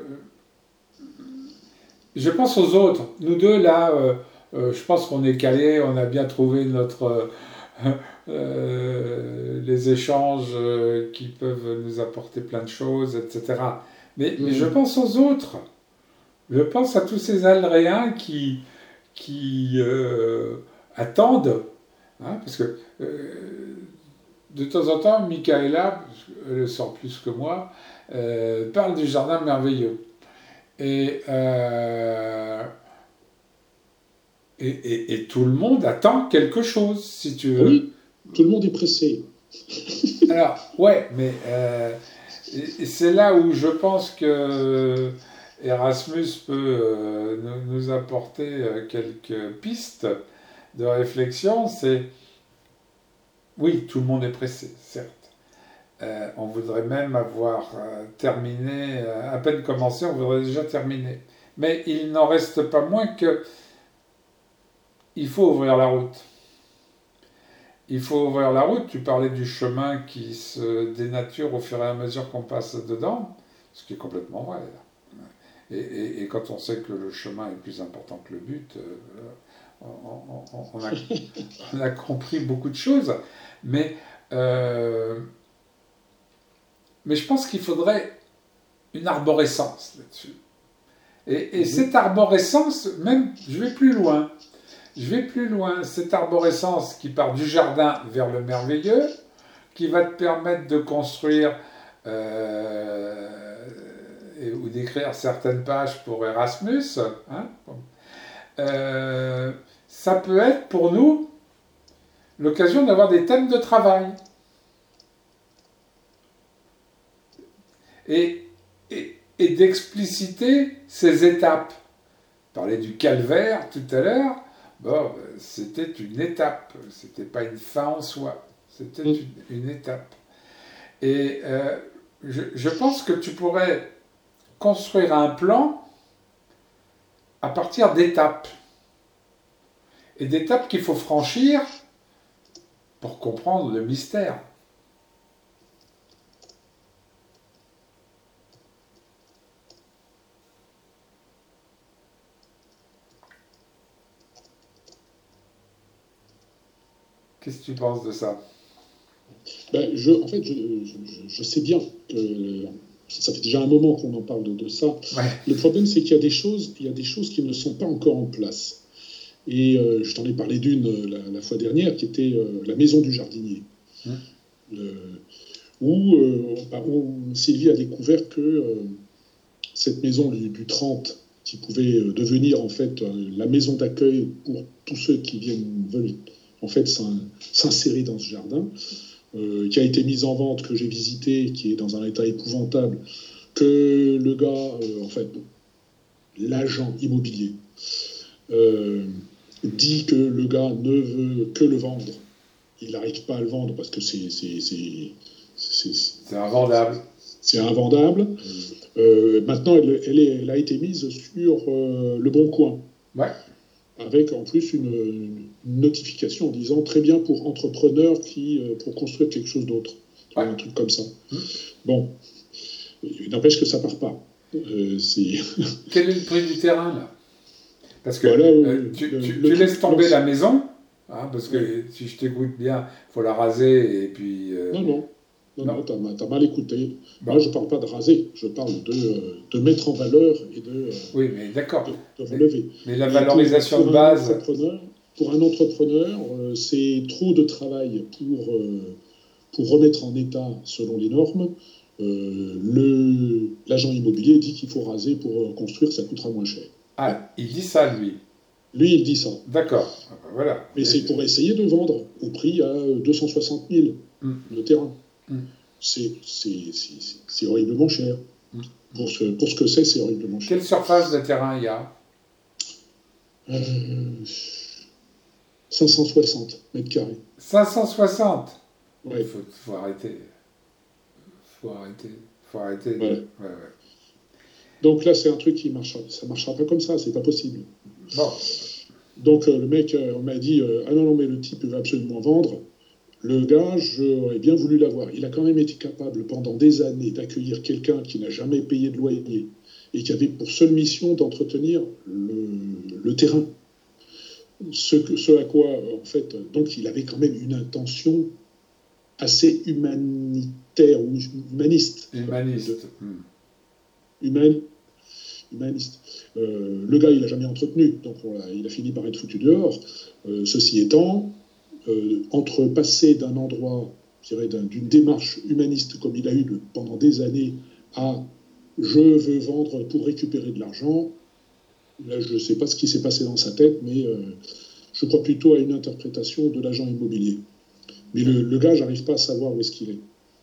Speaker 1: je pense aux autres. Nous deux, là, euh, euh, je pense qu'on est calés, on a bien trouvé notre, euh, euh, les échanges euh, qui peuvent nous apporter plein de choses, et cetera. Mais, mais je
Speaker 2: Mmh.
Speaker 1: pense aux autres. Je pense à tous ces Alréens qui, qui euh, attendent, hein, parce que euh, de temps en temps, Michaela, elle sort plus que moi, euh, parle du jardin merveilleux. Et, euh, et, et, et tout le monde attend quelque chose, si tu
Speaker 2: Ah
Speaker 1: veux.
Speaker 2: oui, tout le monde est pressé.
Speaker 1: Alors, ouais, mais euh, et, et c'est là où je pense que Erasmus peut euh, nous, nous apporter euh, quelques pistes de réflexion. C'est, oui, tout le monde est pressé, certes. Euh, on voudrait même avoir euh, terminé, euh, à peine commencé, on voudrait déjà terminer. Mais il n'en reste pas moins que il faut ouvrir la route. Il faut ouvrir la route. Tu parlais du chemin qui se dénature au fur et à mesure qu'on passe dedans, ce qui est complètement vrai. Là. Et, et, et quand on sait que le chemin est plus important que le but, euh, on, on, on, a, on a compris beaucoup de choses. Mais, euh, mais je pense qu'il faudrait une arborescence là-dessus. Et, et mmh. cette arborescence, même, je vais plus loin. Je vais plus loin, cette arborescence qui part du jardin vers le merveilleux, qui va te permettre de construire euh, et, ou d'écrire certaines pages pour Erasmus, hein, euh, ça peut être pour nous l'occasion d'avoir des thèmes de travail. Et, et, et d'expliciter ces étapes. Je parlais du calvaire tout à l'heure. Bon, c'était une étape, c'était pas une fin en soi, c'était une, une étape. Et euh, je, je pense que tu pourrais construire un plan à partir d'étapes. Et d'étapes qu'il faut franchir pour comprendre le mystère. Qu'est-ce que tu penses de ça?
Speaker 2: ben, je, En fait, je, je, je sais bien que ça fait déjà un moment qu'on en parle de, de ça.
Speaker 1: Ouais.
Speaker 2: Le problème, c'est qu'il y a des choses, il y a des choses qui ne sont pas encore en place. Et euh, je t'en ai parlé d'une la, la fois dernière, qui était euh, la maison du jardinier, mmh. le, où, euh, bah, où Sylvie a découvert que euh, cette maison du, du trente, qui pouvait euh, devenir en fait euh, la maison d'accueil pour tous ceux qui viennent veulent en fait s'insérer dans ce jardin, euh, qui a été mise en vente, que j'ai visité, qui est dans un état épouvantable, que le gars, euh, en fait, l'agent immobilier, euh, dit que le gars ne veut que le vendre. Il n'arrive pas à le vendre parce que c'est...
Speaker 1: C'est invendable.
Speaker 2: C'est invendable. Mmh. Euh, maintenant, elle, elle, est, elle a été mise sur euh, Le Bon Coin.
Speaker 1: Ouais.
Speaker 2: Avec en plus une, une notification en disant très bien pour entrepreneurs qui, euh, pour construire quelque chose d'autre. Ouais. Un truc comme ça. Mmh. Bon, il n'empêche que ça part pas. Euh,
Speaker 1: Quel est le prix du terrain là? Parce que voilà, euh, tu, le, tu, le, tu laisses tomber la maison, hein, parce que ouais. Si je t'écoute bien, il faut la raser et puis... Euh...
Speaker 2: Non, non. Non, non, t'as, t'as mal écouté. Bon. Moi, je ne parle pas de raser, je parle de, de mettre en valeur et de,
Speaker 1: oui, mais d'accord.
Speaker 2: de, de relever.
Speaker 1: Mais, mais la valorisation pour, pour de base...
Speaker 2: Pour un entrepreneur, euh, c'est trop de travail pour, euh, pour remettre en état selon les normes. Euh, le, l'agent immobilier dit qu'il faut raser pour construire, ça coûtera moins cher.
Speaker 1: Ah, il dit ça, lui.
Speaker 2: Lui, il dit ça.
Speaker 1: D'accord, voilà.
Speaker 2: Mais, Mais c'est pour essayer de vendre au prix à deux cent soixante mille mm. le terrain. Mm. C'est, c'est, c'est, c'est horriblement cher. Mm. Pour, ce, pour ce que c'est, c'est horriblement cher.
Speaker 1: Quelle surface de terrain il y a?
Speaker 2: euh, cinq cent soixante mètres carrés.
Speaker 1: cinq cent soixante?
Speaker 2: Oui.
Speaker 1: Il faut, faut arrêter. Il faut arrêter. Faut arrêter.
Speaker 2: Voilà.
Speaker 1: De... Ouais, ouais.
Speaker 2: Donc là, c'est un truc qui marchera. Ça ne marchera pas comme ça, c'est pas possible.
Speaker 1: Bon.
Speaker 2: Donc euh, le mec, euh, on m'a dit euh, ah non, non, mais le type veut absolument vendre. Le gars, j'aurais bien voulu l'avoir. Il a quand même été capable pendant des années d'accueillir quelqu'un qui n'a jamais payé de loyer et qui avait pour seule mission d'entretenir le, le terrain. Ce, ce à quoi, en fait, donc il avait quand même une intention assez humanitaire ou humaniste.
Speaker 1: Humaniste.
Speaker 2: De, humaine. Humaniste. Euh, le gars, il n'a jamais entretenu, donc on a, il a fini par être foutu dehors. Euh, ceci étant, euh, entre passer d'un endroit, je dirais, d'un, d'une démarche humaniste comme il a eu de, pendant des années à je veux vendre pour récupérer de l'argent, là, je ne sais pas ce qui s'est passé dans sa tête, mais euh, je crois plutôt à une interprétation de l'agent immobilier. Mais le, le gars, j'arrive pas à savoir où est-ce qu'il est.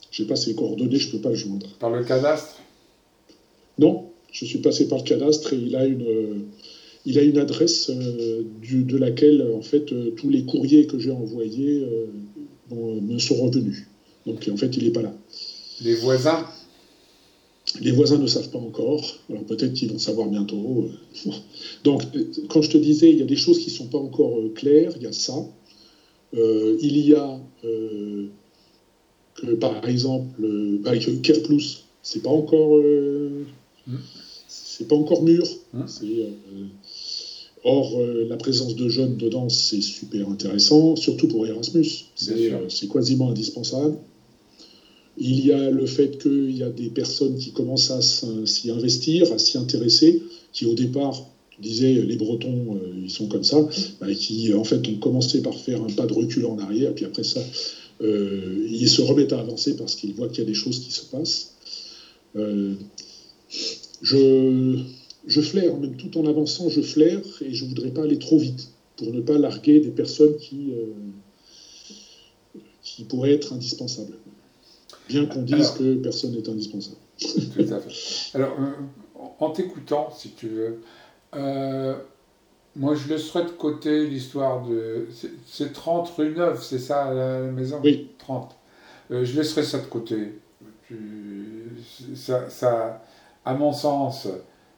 Speaker 2: J'ai pas ses coordonnées, je peux pas le joindre.
Speaker 1: Par le cadastre?
Speaker 2: Non, je suis passé par le cadastre et il a une, euh, il a une adresse euh, du, de laquelle, en fait, euh, tous les courriers que j'ai envoyés euh, bon, me sont revenus. Donc, en fait, il n'est pas là.
Speaker 1: Les voisins?
Speaker 2: Les voisins ne savent pas encore. Alors, peut-être qu'ils vont savoir bientôt. Donc, quand je te disais, il y a des choses qui ne sont pas encore euh, claires, il y a ça. Euh, il y a euh, que, par exemple, euh, avec Kerplus, c'est pas encore... Euh, mmh. C'est pas encore mûr. Mmh. C'est, euh, or, euh, la présence de jeunes dedans, c'est super intéressant, surtout pour Erasmus. C'est, euh, c'est quasiment indispensable. Il y a le fait qu'il y a des personnes qui commencent à s'y investir, à s'y intéresser, qui au départ, tu disais, les Bretons, euh, ils sont comme ça, bah, qui en fait ont commencé par faire un pas de recul en arrière, puis après ça, euh, ils se remettent à avancer parce qu'ils voient qu'il y a des choses qui se passent. Euh, Je, je flaire, même tout en avançant, je flaire et je ne voudrais pas aller trop vite pour ne pas larguer des personnes qui, euh, qui pourraient être indispensables. Bien qu'on dise Alors, que personne n'est indispensable.
Speaker 1: Tout à fait. Alors, euh, en t'écoutant, si tu veux, euh, moi je laisserais de côté l'histoire de... C'est, c'est trente rue Neuve, c'est ça la maison?
Speaker 2: Oui.
Speaker 1: trente. Euh, je laisserais ça de côté. Puis, ça... ça à mon sens,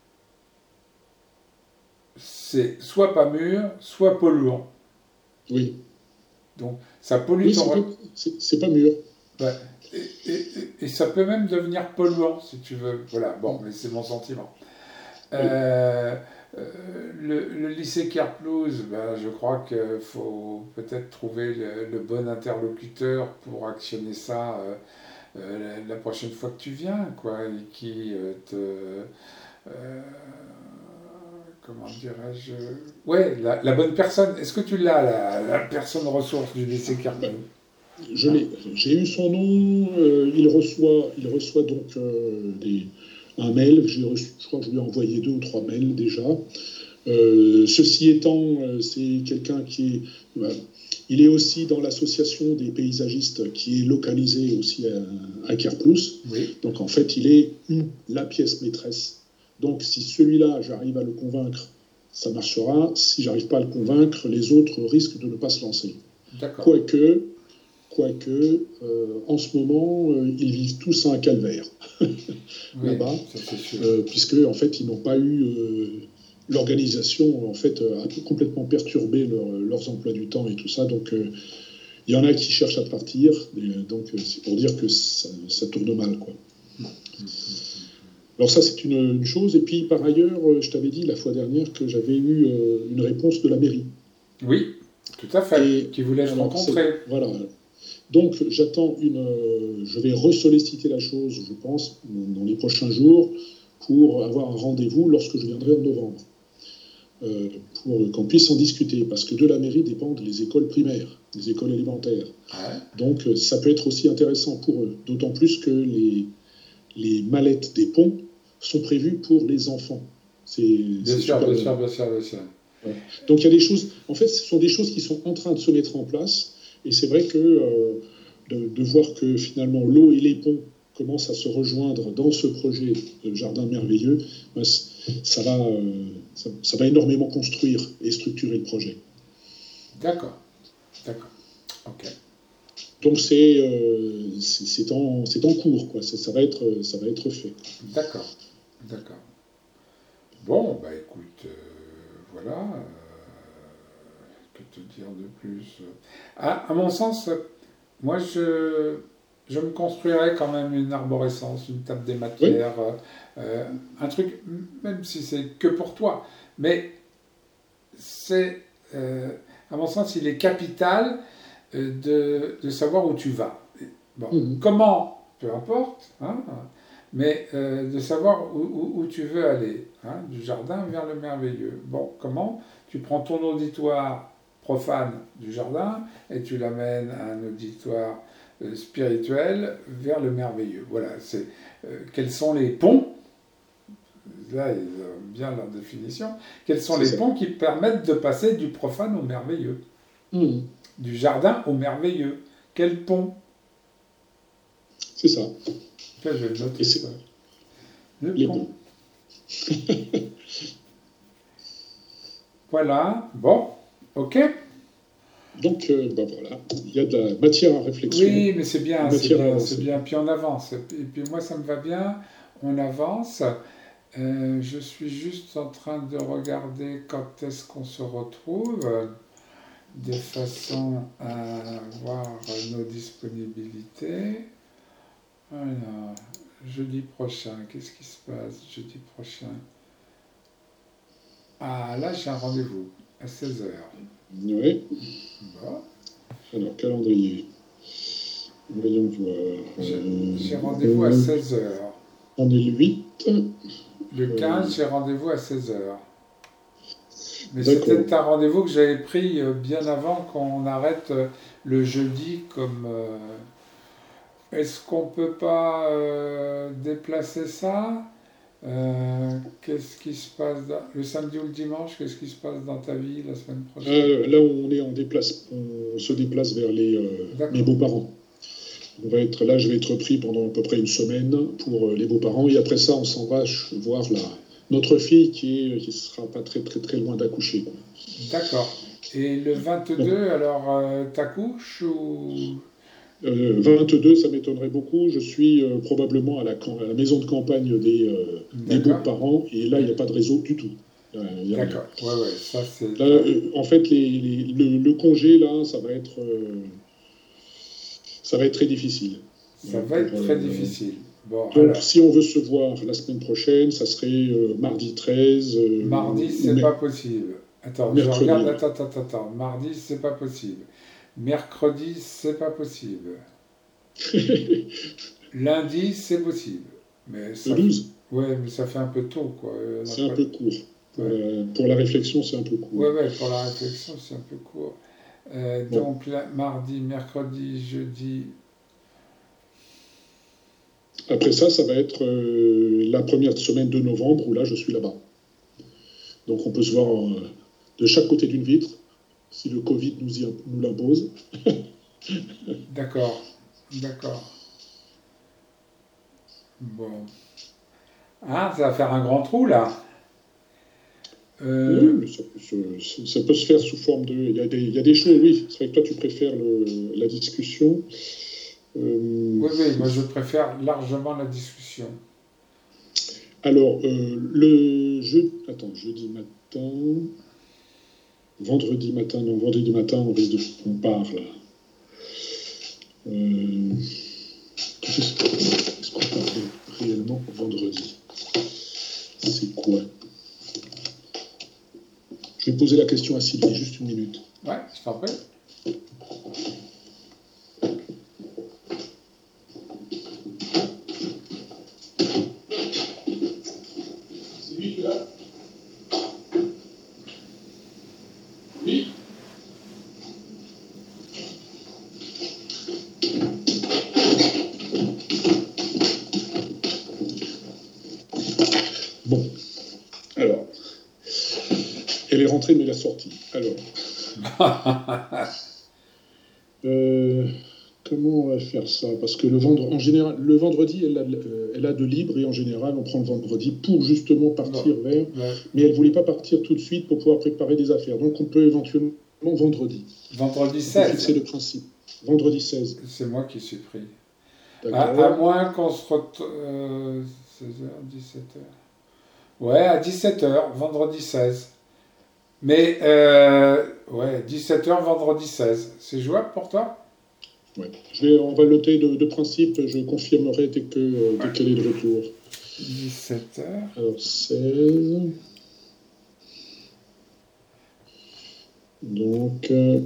Speaker 1: c'est soit pas mûr, soit polluant.
Speaker 2: Oui.
Speaker 1: Donc, ça pollue
Speaker 2: oui,
Speaker 1: ton...
Speaker 2: C'est, pas, c'est, c'est pas mûr.
Speaker 1: Ouais. Et, et, et ça peut même devenir polluant, si tu veux. Voilà, bon, mais c'est mon sentiment. Euh, euh, le, le lycée Kerplus, ben, je crois qu'il faut peut-être trouver le, le bon interlocuteur pour actionner ça euh, euh, la, la prochaine fois que tu viens, quoi, et qui euh, te... Euh, comment dirais-je? Ouais, la, la bonne personne. Est-ce que tu l'as, la, la personne ressource du lycée Kerplus?
Speaker 2: Je l'ai. J'ai eu son nom. Euh, il reçoit, il reçoit donc euh, des, un mail. J'ai reçu, je crois que je lui ai envoyé deux ou trois mails déjà. Euh, ceci étant, euh, c'est quelqu'un qui est. Voilà, il est aussi dans l'association des paysagistes qui est localisée aussi à, à Kerplus.
Speaker 1: Oui.
Speaker 2: Donc en fait, il est une, la pièce maîtresse. Donc si celui-là, j'arrive à le convaincre, ça marchera. Si j'arrive pas à le convaincre, les autres risquent de ne pas se lancer.
Speaker 1: D'accord.
Speaker 2: Quoique. Quoique, euh, en ce moment, euh, ils vivent tous un calvaire
Speaker 1: oui,
Speaker 2: là-bas,
Speaker 1: euh,
Speaker 2: puisque en fait, ils n'ont pas eu euh, l'organisation en fait a complètement perturbé leur, leurs emplois du temps et tout ça. Donc, euh, il y en a qui cherchent à partir. Et, donc, c'est pour dire que ça, ça tourne mal, quoi. Alors ça, c'est une, une chose. Et puis, par ailleurs, je t'avais dit la fois dernière que j'avais eu euh, une réponse de la mairie.
Speaker 1: Oui, tout à fait.
Speaker 2: Et,
Speaker 1: qui voulait se rencontrer.
Speaker 2: Voilà. Donc, j'attends une. Euh, je vais ressolliciter la chose, je pense, dans les prochains jours, pour avoir un rendez-vous lorsque je viendrai en novembre, euh, pour qu'on puisse en discuter, parce que de la mairie dépendent les écoles primaires, les écoles élémentaires.
Speaker 1: Ouais.
Speaker 2: Donc, ça peut être aussi intéressant pour eux, d'autant plus que les, les mallettes des ponts sont prévues pour les enfants. C'est,
Speaker 1: bien,
Speaker 2: c'est
Speaker 1: sûr, bien, sûr, bien sûr, bien sûr.
Speaker 2: Ouais. Donc, il y a des choses. En fait, ce sont des choses qui sont en train de se mettre en place. Et c'est vrai que euh, de, de voir que finalement l'eau et les ponts commencent à se rejoindre dans ce projet de jardin merveilleux, ben, ça, va, euh, ça, ça va énormément construire et structurer le projet.
Speaker 1: D'accord, d'accord, ok.
Speaker 2: Donc c'est, euh, c'est, c'est, en, c'est en cours, quoi. Ça, ça, va être, ça va être fait.
Speaker 1: D'accord, d'accord. Bon, bah écoute, euh, voilà. Euh... te dire de plus. À, à mon sens, moi je, je me construirais quand même une arborescence, une table des matières, oui. euh, un truc, même si c'est que pour toi, mais c'est, euh, à mon sens, il est capital euh, de, de savoir où tu vas. Bon, mmh. Comment, peu importe, hein, mais euh, de savoir où, où, où tu veux aller, hein, du jardin vers le merveilleux. Bon, comment? Tu prends ton auditoire profane du jardin et tu l'amènes à un auditoire euh, spirituel vers le merveilleux. Voilà, c'est euh, quels sont les ponts, là ils ont bien leur définition, quels sont c'est les ça. Ponts qui permettent de passer du profane au merveilleux,
Speaker 2: mmh.
Speaker 1: du jardin au merveilleux. Quel pont?
Speaker 2: C'est ça.
Speaker 1: Ça, je vais le noter,
Speaker 2: Et c'est
Speaker 1: ça. Le
Speaker 2: les
Speaker 1: pont.
Speaker 2: bons.
Speaker 1: Voilà. Bon. OK.
Speaker 2: Donc, euh, ben voilà, il y a de la matière à réflexion,
Speaker 1: Oui, mais c'est bien,
Speaker 2: une
Speaker 1: c'est
Speaker 2: matière à
Speaker 1: bien, c'est
Speaker 2: avancer.
Speaker 1: bien. Puis on avance. Et puis moi, ça me va bien. On avance. Euh, je suis juste en train de regarder quand est-ce qu'on se retrouve, euh, de façon à voir nos disponibilités. Alors, jeudi prochain, qu'est-ce qui se passe jeudi prochain? Ah, là, j'ai un rendez-vous à seize heures.
Speaker 2: Oui.
Speaker 1: Bon.
Speaker 2: Alors, calendrier. Voyons voir.
Speaker 1: J'ai
Speaker 2: Euh,
Speaker 1: j'ai rendez-vous à
Speaker 2: euh,
Speaker 1: seize heures.
Speaker 2: on est le huit.
Speaker 1: Le
Speaker 2: Euh,
Speaker 1: quinze, j'ai rendez-vous à seize heures. Mais
Speaker 2: d'accord.
Speaker 1: c'était un rendez-vous que j'avais pris euh, bien avant qu'on arrête euh, le jeudi comme... euh, Est-ce qu'on peut pas euh, déplacer ça? Euh, qu'est-ce qui se passe dans- le samedi ou le dimanche? Qu'est-ce qui se passe dans ta vie la semaine prochaine?
Speaker 2: Euh, là, on est en déplace, on se déplace vers les, euh, mes
Speaker 1: D'accord,
Speaker 2: beaux-parents. On va être là, je vais être pris pendant à peu près une semaine pour euh, les beaux-parents. Et après ça, on s'en va ch- voir la, notre fille qui est, qui sera pas très très très loin d'accoucher, quoi.
Speaker 1: d'accord. Et le
Speaker 2: Donc,
Speaker 1: vingt-deux, alors euh, t'accouches ou...
Speaker 2: euh, vingt-deux, ça m'étonnerait beaucoup. Je suis euh, probablement à la, cam- à la maison de campagne des, euh, des
Speaker 1: D'accord,
Speaker 2: beaux-parents. Et là, il n'y a
Speaker 1: d'ac-
Speaker 2: pas de réseau du tout. Euh, Il n'y a rien.
Speaker 1: d'accord. Ouais, ouais, ça
Speaker 2: Là,
Speaker 1: c'est un-
Speaker 2: euh, en fait, les, les- le, le congé, là, ça va être, euh, ça va être très difficile.
Speaker 1: ça
Speaker 2: Euh,
Speaker 1: va
Speaker 2: pour,
Speaker 1: être très
Speaker 2: euh,
Speaker 1: difficile. Bon,
Speaker 2: donc,
Speaker 1: alors,
Speaker 2: si on veut se voir la semaine prochaine, ça serait euh, mardi treize euh,
Speaker 1: mardi,
Speaker 2: ou
Speaker 1: c'est pas
Speaker 2: mer-
Speaker 1: possible. Attends, je
Speaker 2: mercredi.
Speaker 1: regarde,
Speaker 2: Ouais.
Speaker 1: attends, attends, attends. Mardi, c'est pas possible. Mercredi, c'est pas possible. Lundi, c'est possible. Mais
Speaker 2: Le
Speaker 1: ça, f-
Speaker 2: douze,
Speaker 1: ouais, mais ça fait un peu tôt, quoi. Euh, on a
Speaker 2: c'est un
Speaker 1: pas-
Speaker 2: peu court. Pour
Speaker 1: ouais.
Speaker 2: la, pour la réflexion, c'est un peu court.
Speaker 1: Ouais, ouais, pour la réflexion, c'est un peu court. Euh,
Speaker 2: Bon,
Speaker 1: donc, là, mardi, mercredi, jeudi.
Speaker 2: après ça, ça va être euh, la première semaine de novembre où là, je suis là-bas. Donc, on peut se voir euh, de chaque côté d'une vitre, si le Covid nous, y, nous l'impose.
Speaker 1: D'accord, d'accord. Bon. Ah, ça va faire un grand trou, là.
Speaker 2: Oui,
Speaker 1: Euh,
Speaker 2: mais ça, peut se ça peut se faire sous forme de. Il y a des, il y a des choses, oui. C'est vrai que toi, tu préfères le- la discussion. Euh,
Speaker 1: oui, oui, moi, je préfère largement la discussion.
Speaker 2: alors, euh, le jeu. Attends, jeudi matin. Vendredi matin, non, vendredi matin, on risque de. On parle. Euh, Qu'est-ce qu'on parle réellement vendredi? C'est quoi? Je vais poser la question à Sylvie, juste une minute.
Speaker 1: Ouais, je t'en prie.
Speaker 2: Sylvie, tu es là? Oui. Bon, alors, elle est rentrée, mais elle est sortie. Alors, euh, comment on va faire ça? Parce que le vendredi, en général, le vendredi, elle a, euh, elle a de libre et en général, on prend le vendredi pour justement partir
Speaker 1: Bon,
Speaker 2: vers.
Speaker 1: ouais.
Speaker 2: Mais elle voulait pas partir tout de suite pour pouvoir préparer des affaires. Donc, on peut éventuellement vendredi.
Speaker 1: Vendredi
Speaker 2: On peut fixer
Speaker 1: seize,
Speaker 2: le principe. Vendredi seize.
Speaker 1: c'est moi qui suis pris. À, à
Speaker 2: D'accord.
Speaker 1: moins qu'on se retrouve... Euh, seize heures, dix-sept heures. Ouais, à dix-sept heures, vendredi seize. Mais, euh, ouais, dix-sept heures, vendredi seize. C'est jouable pour toi?
Speaker 2: Ouais. Je vais, on va le noter de, de principe. Je confirmerai dès que, euh, dès
Speaker 1: Ouais.
Speaker 2: qu'elle est de retour.
Speaker 1: dix-sept heures.
Speaker 2: Alors, seize. Donc, euh,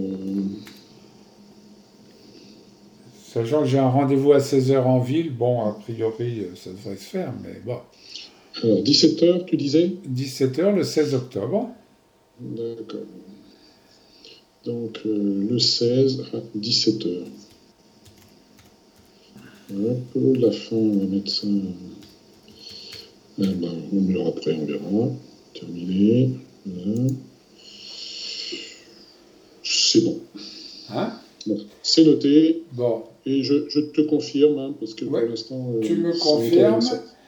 Speaker 1: Sachant que j'ai un rendez-vous à seize heures en ville, bon, a priori, euh, ça devrait se faire, mais bon.
Speaker 2: alors dix-sept heures, tu disais?
Speaker 1: dix-sept heures le seize octobre.
Speaker 2: D'accord. Donc, euh, le seize à dix-sept heures. Hop, la fin, on va mettre ça. Ah ben, une heure après, on verra. Terminé. Voilà. C'est bon.
Speaker 1: Hein?
Speaker 2: Bon. C'est noté.
Speaker 1: Bon.
Speaker 2: Et je, je te confirme, hein, parce que
Speaker 1: ouais.
Speaker 2: pour l'instant...
Speaker 1: Tu
Speaker 2: euh,
Speaker 1: me confirmes.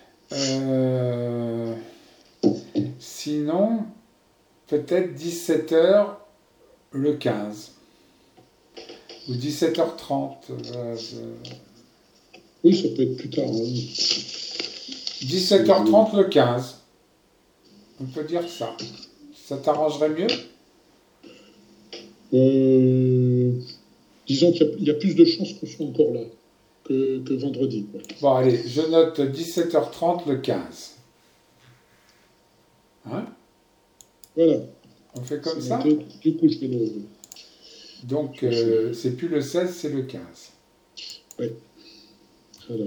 Speaker 1: Euh, sinon, peut-être dix-sept heures le quinze. Ou dix-sept heures trente. Euh, je...
Speaker 2: Oui, ça peut être plus tard. Hein.
Speaker 1: dix-sept heures trente le quinze. On peut dire ça. Ça t'arrangerait mieux?
Speaker 2: euh, Disons qu'il y, y a plus de chances qu'on soit encore là que, que vendredi. Quoi.
Speaker 1: Bon, allez, je note dix-sept heures trente le quinze. Hein?
Speaker 2: Voilà.
Speaker 1: On fait comme ça?
Speaker 2: Noté. Du coup, je vais le...
Speaker 1: Donc, euh, c'est plus le seize, c'est le quinze.
Speaker 2: Oui. Alors,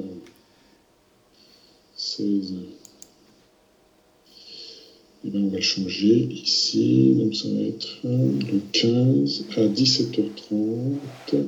Speaker 2: seize. Et bien, on va le changer ici. Donc, ça va être le quinze à dix-sept heures trente.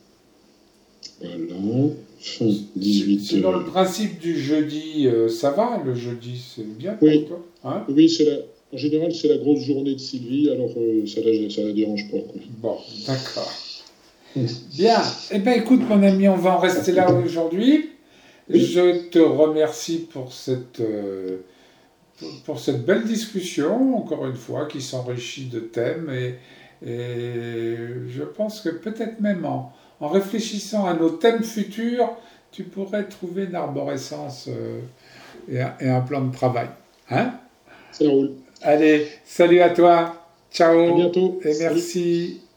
Speaker 2: Voilà. Fin dix-huit heures.
Speaker 1: Sinon, le principe du jeudi, euh, ça va? Le jeudi, c'est bien
Speaker 2: oui.
Speaker 1: pour toi, hein?
Speaker 2: Oui, c'est la... en général, c'est la grosse journée de Sylvie, alors euh, ça ne la dérange pas. Quoi.
Speaker 1: Bon, d'accord. Bien. Eh bien, écoute, mon ami, on va en rester là aujourd'hui. Oui. Je te remercie pour cette, euh, pour, pour cette belle discussion, encore une fois, qui s'enrichit de thèmes. Et, et je pense que peut-être même en, en réfléchissant à nos thèmes futurs, tu pourrais trouver une arborescence euh, et, un, et un plan de travail. Hein?
Speaker 2: Ça roule.
Speaker 1: Allez, salut à toi. Ciao.
Speaker 2: À bientôt.
Speaker 1: Et
Speaker 2: Salut.
Speaker 1: merci.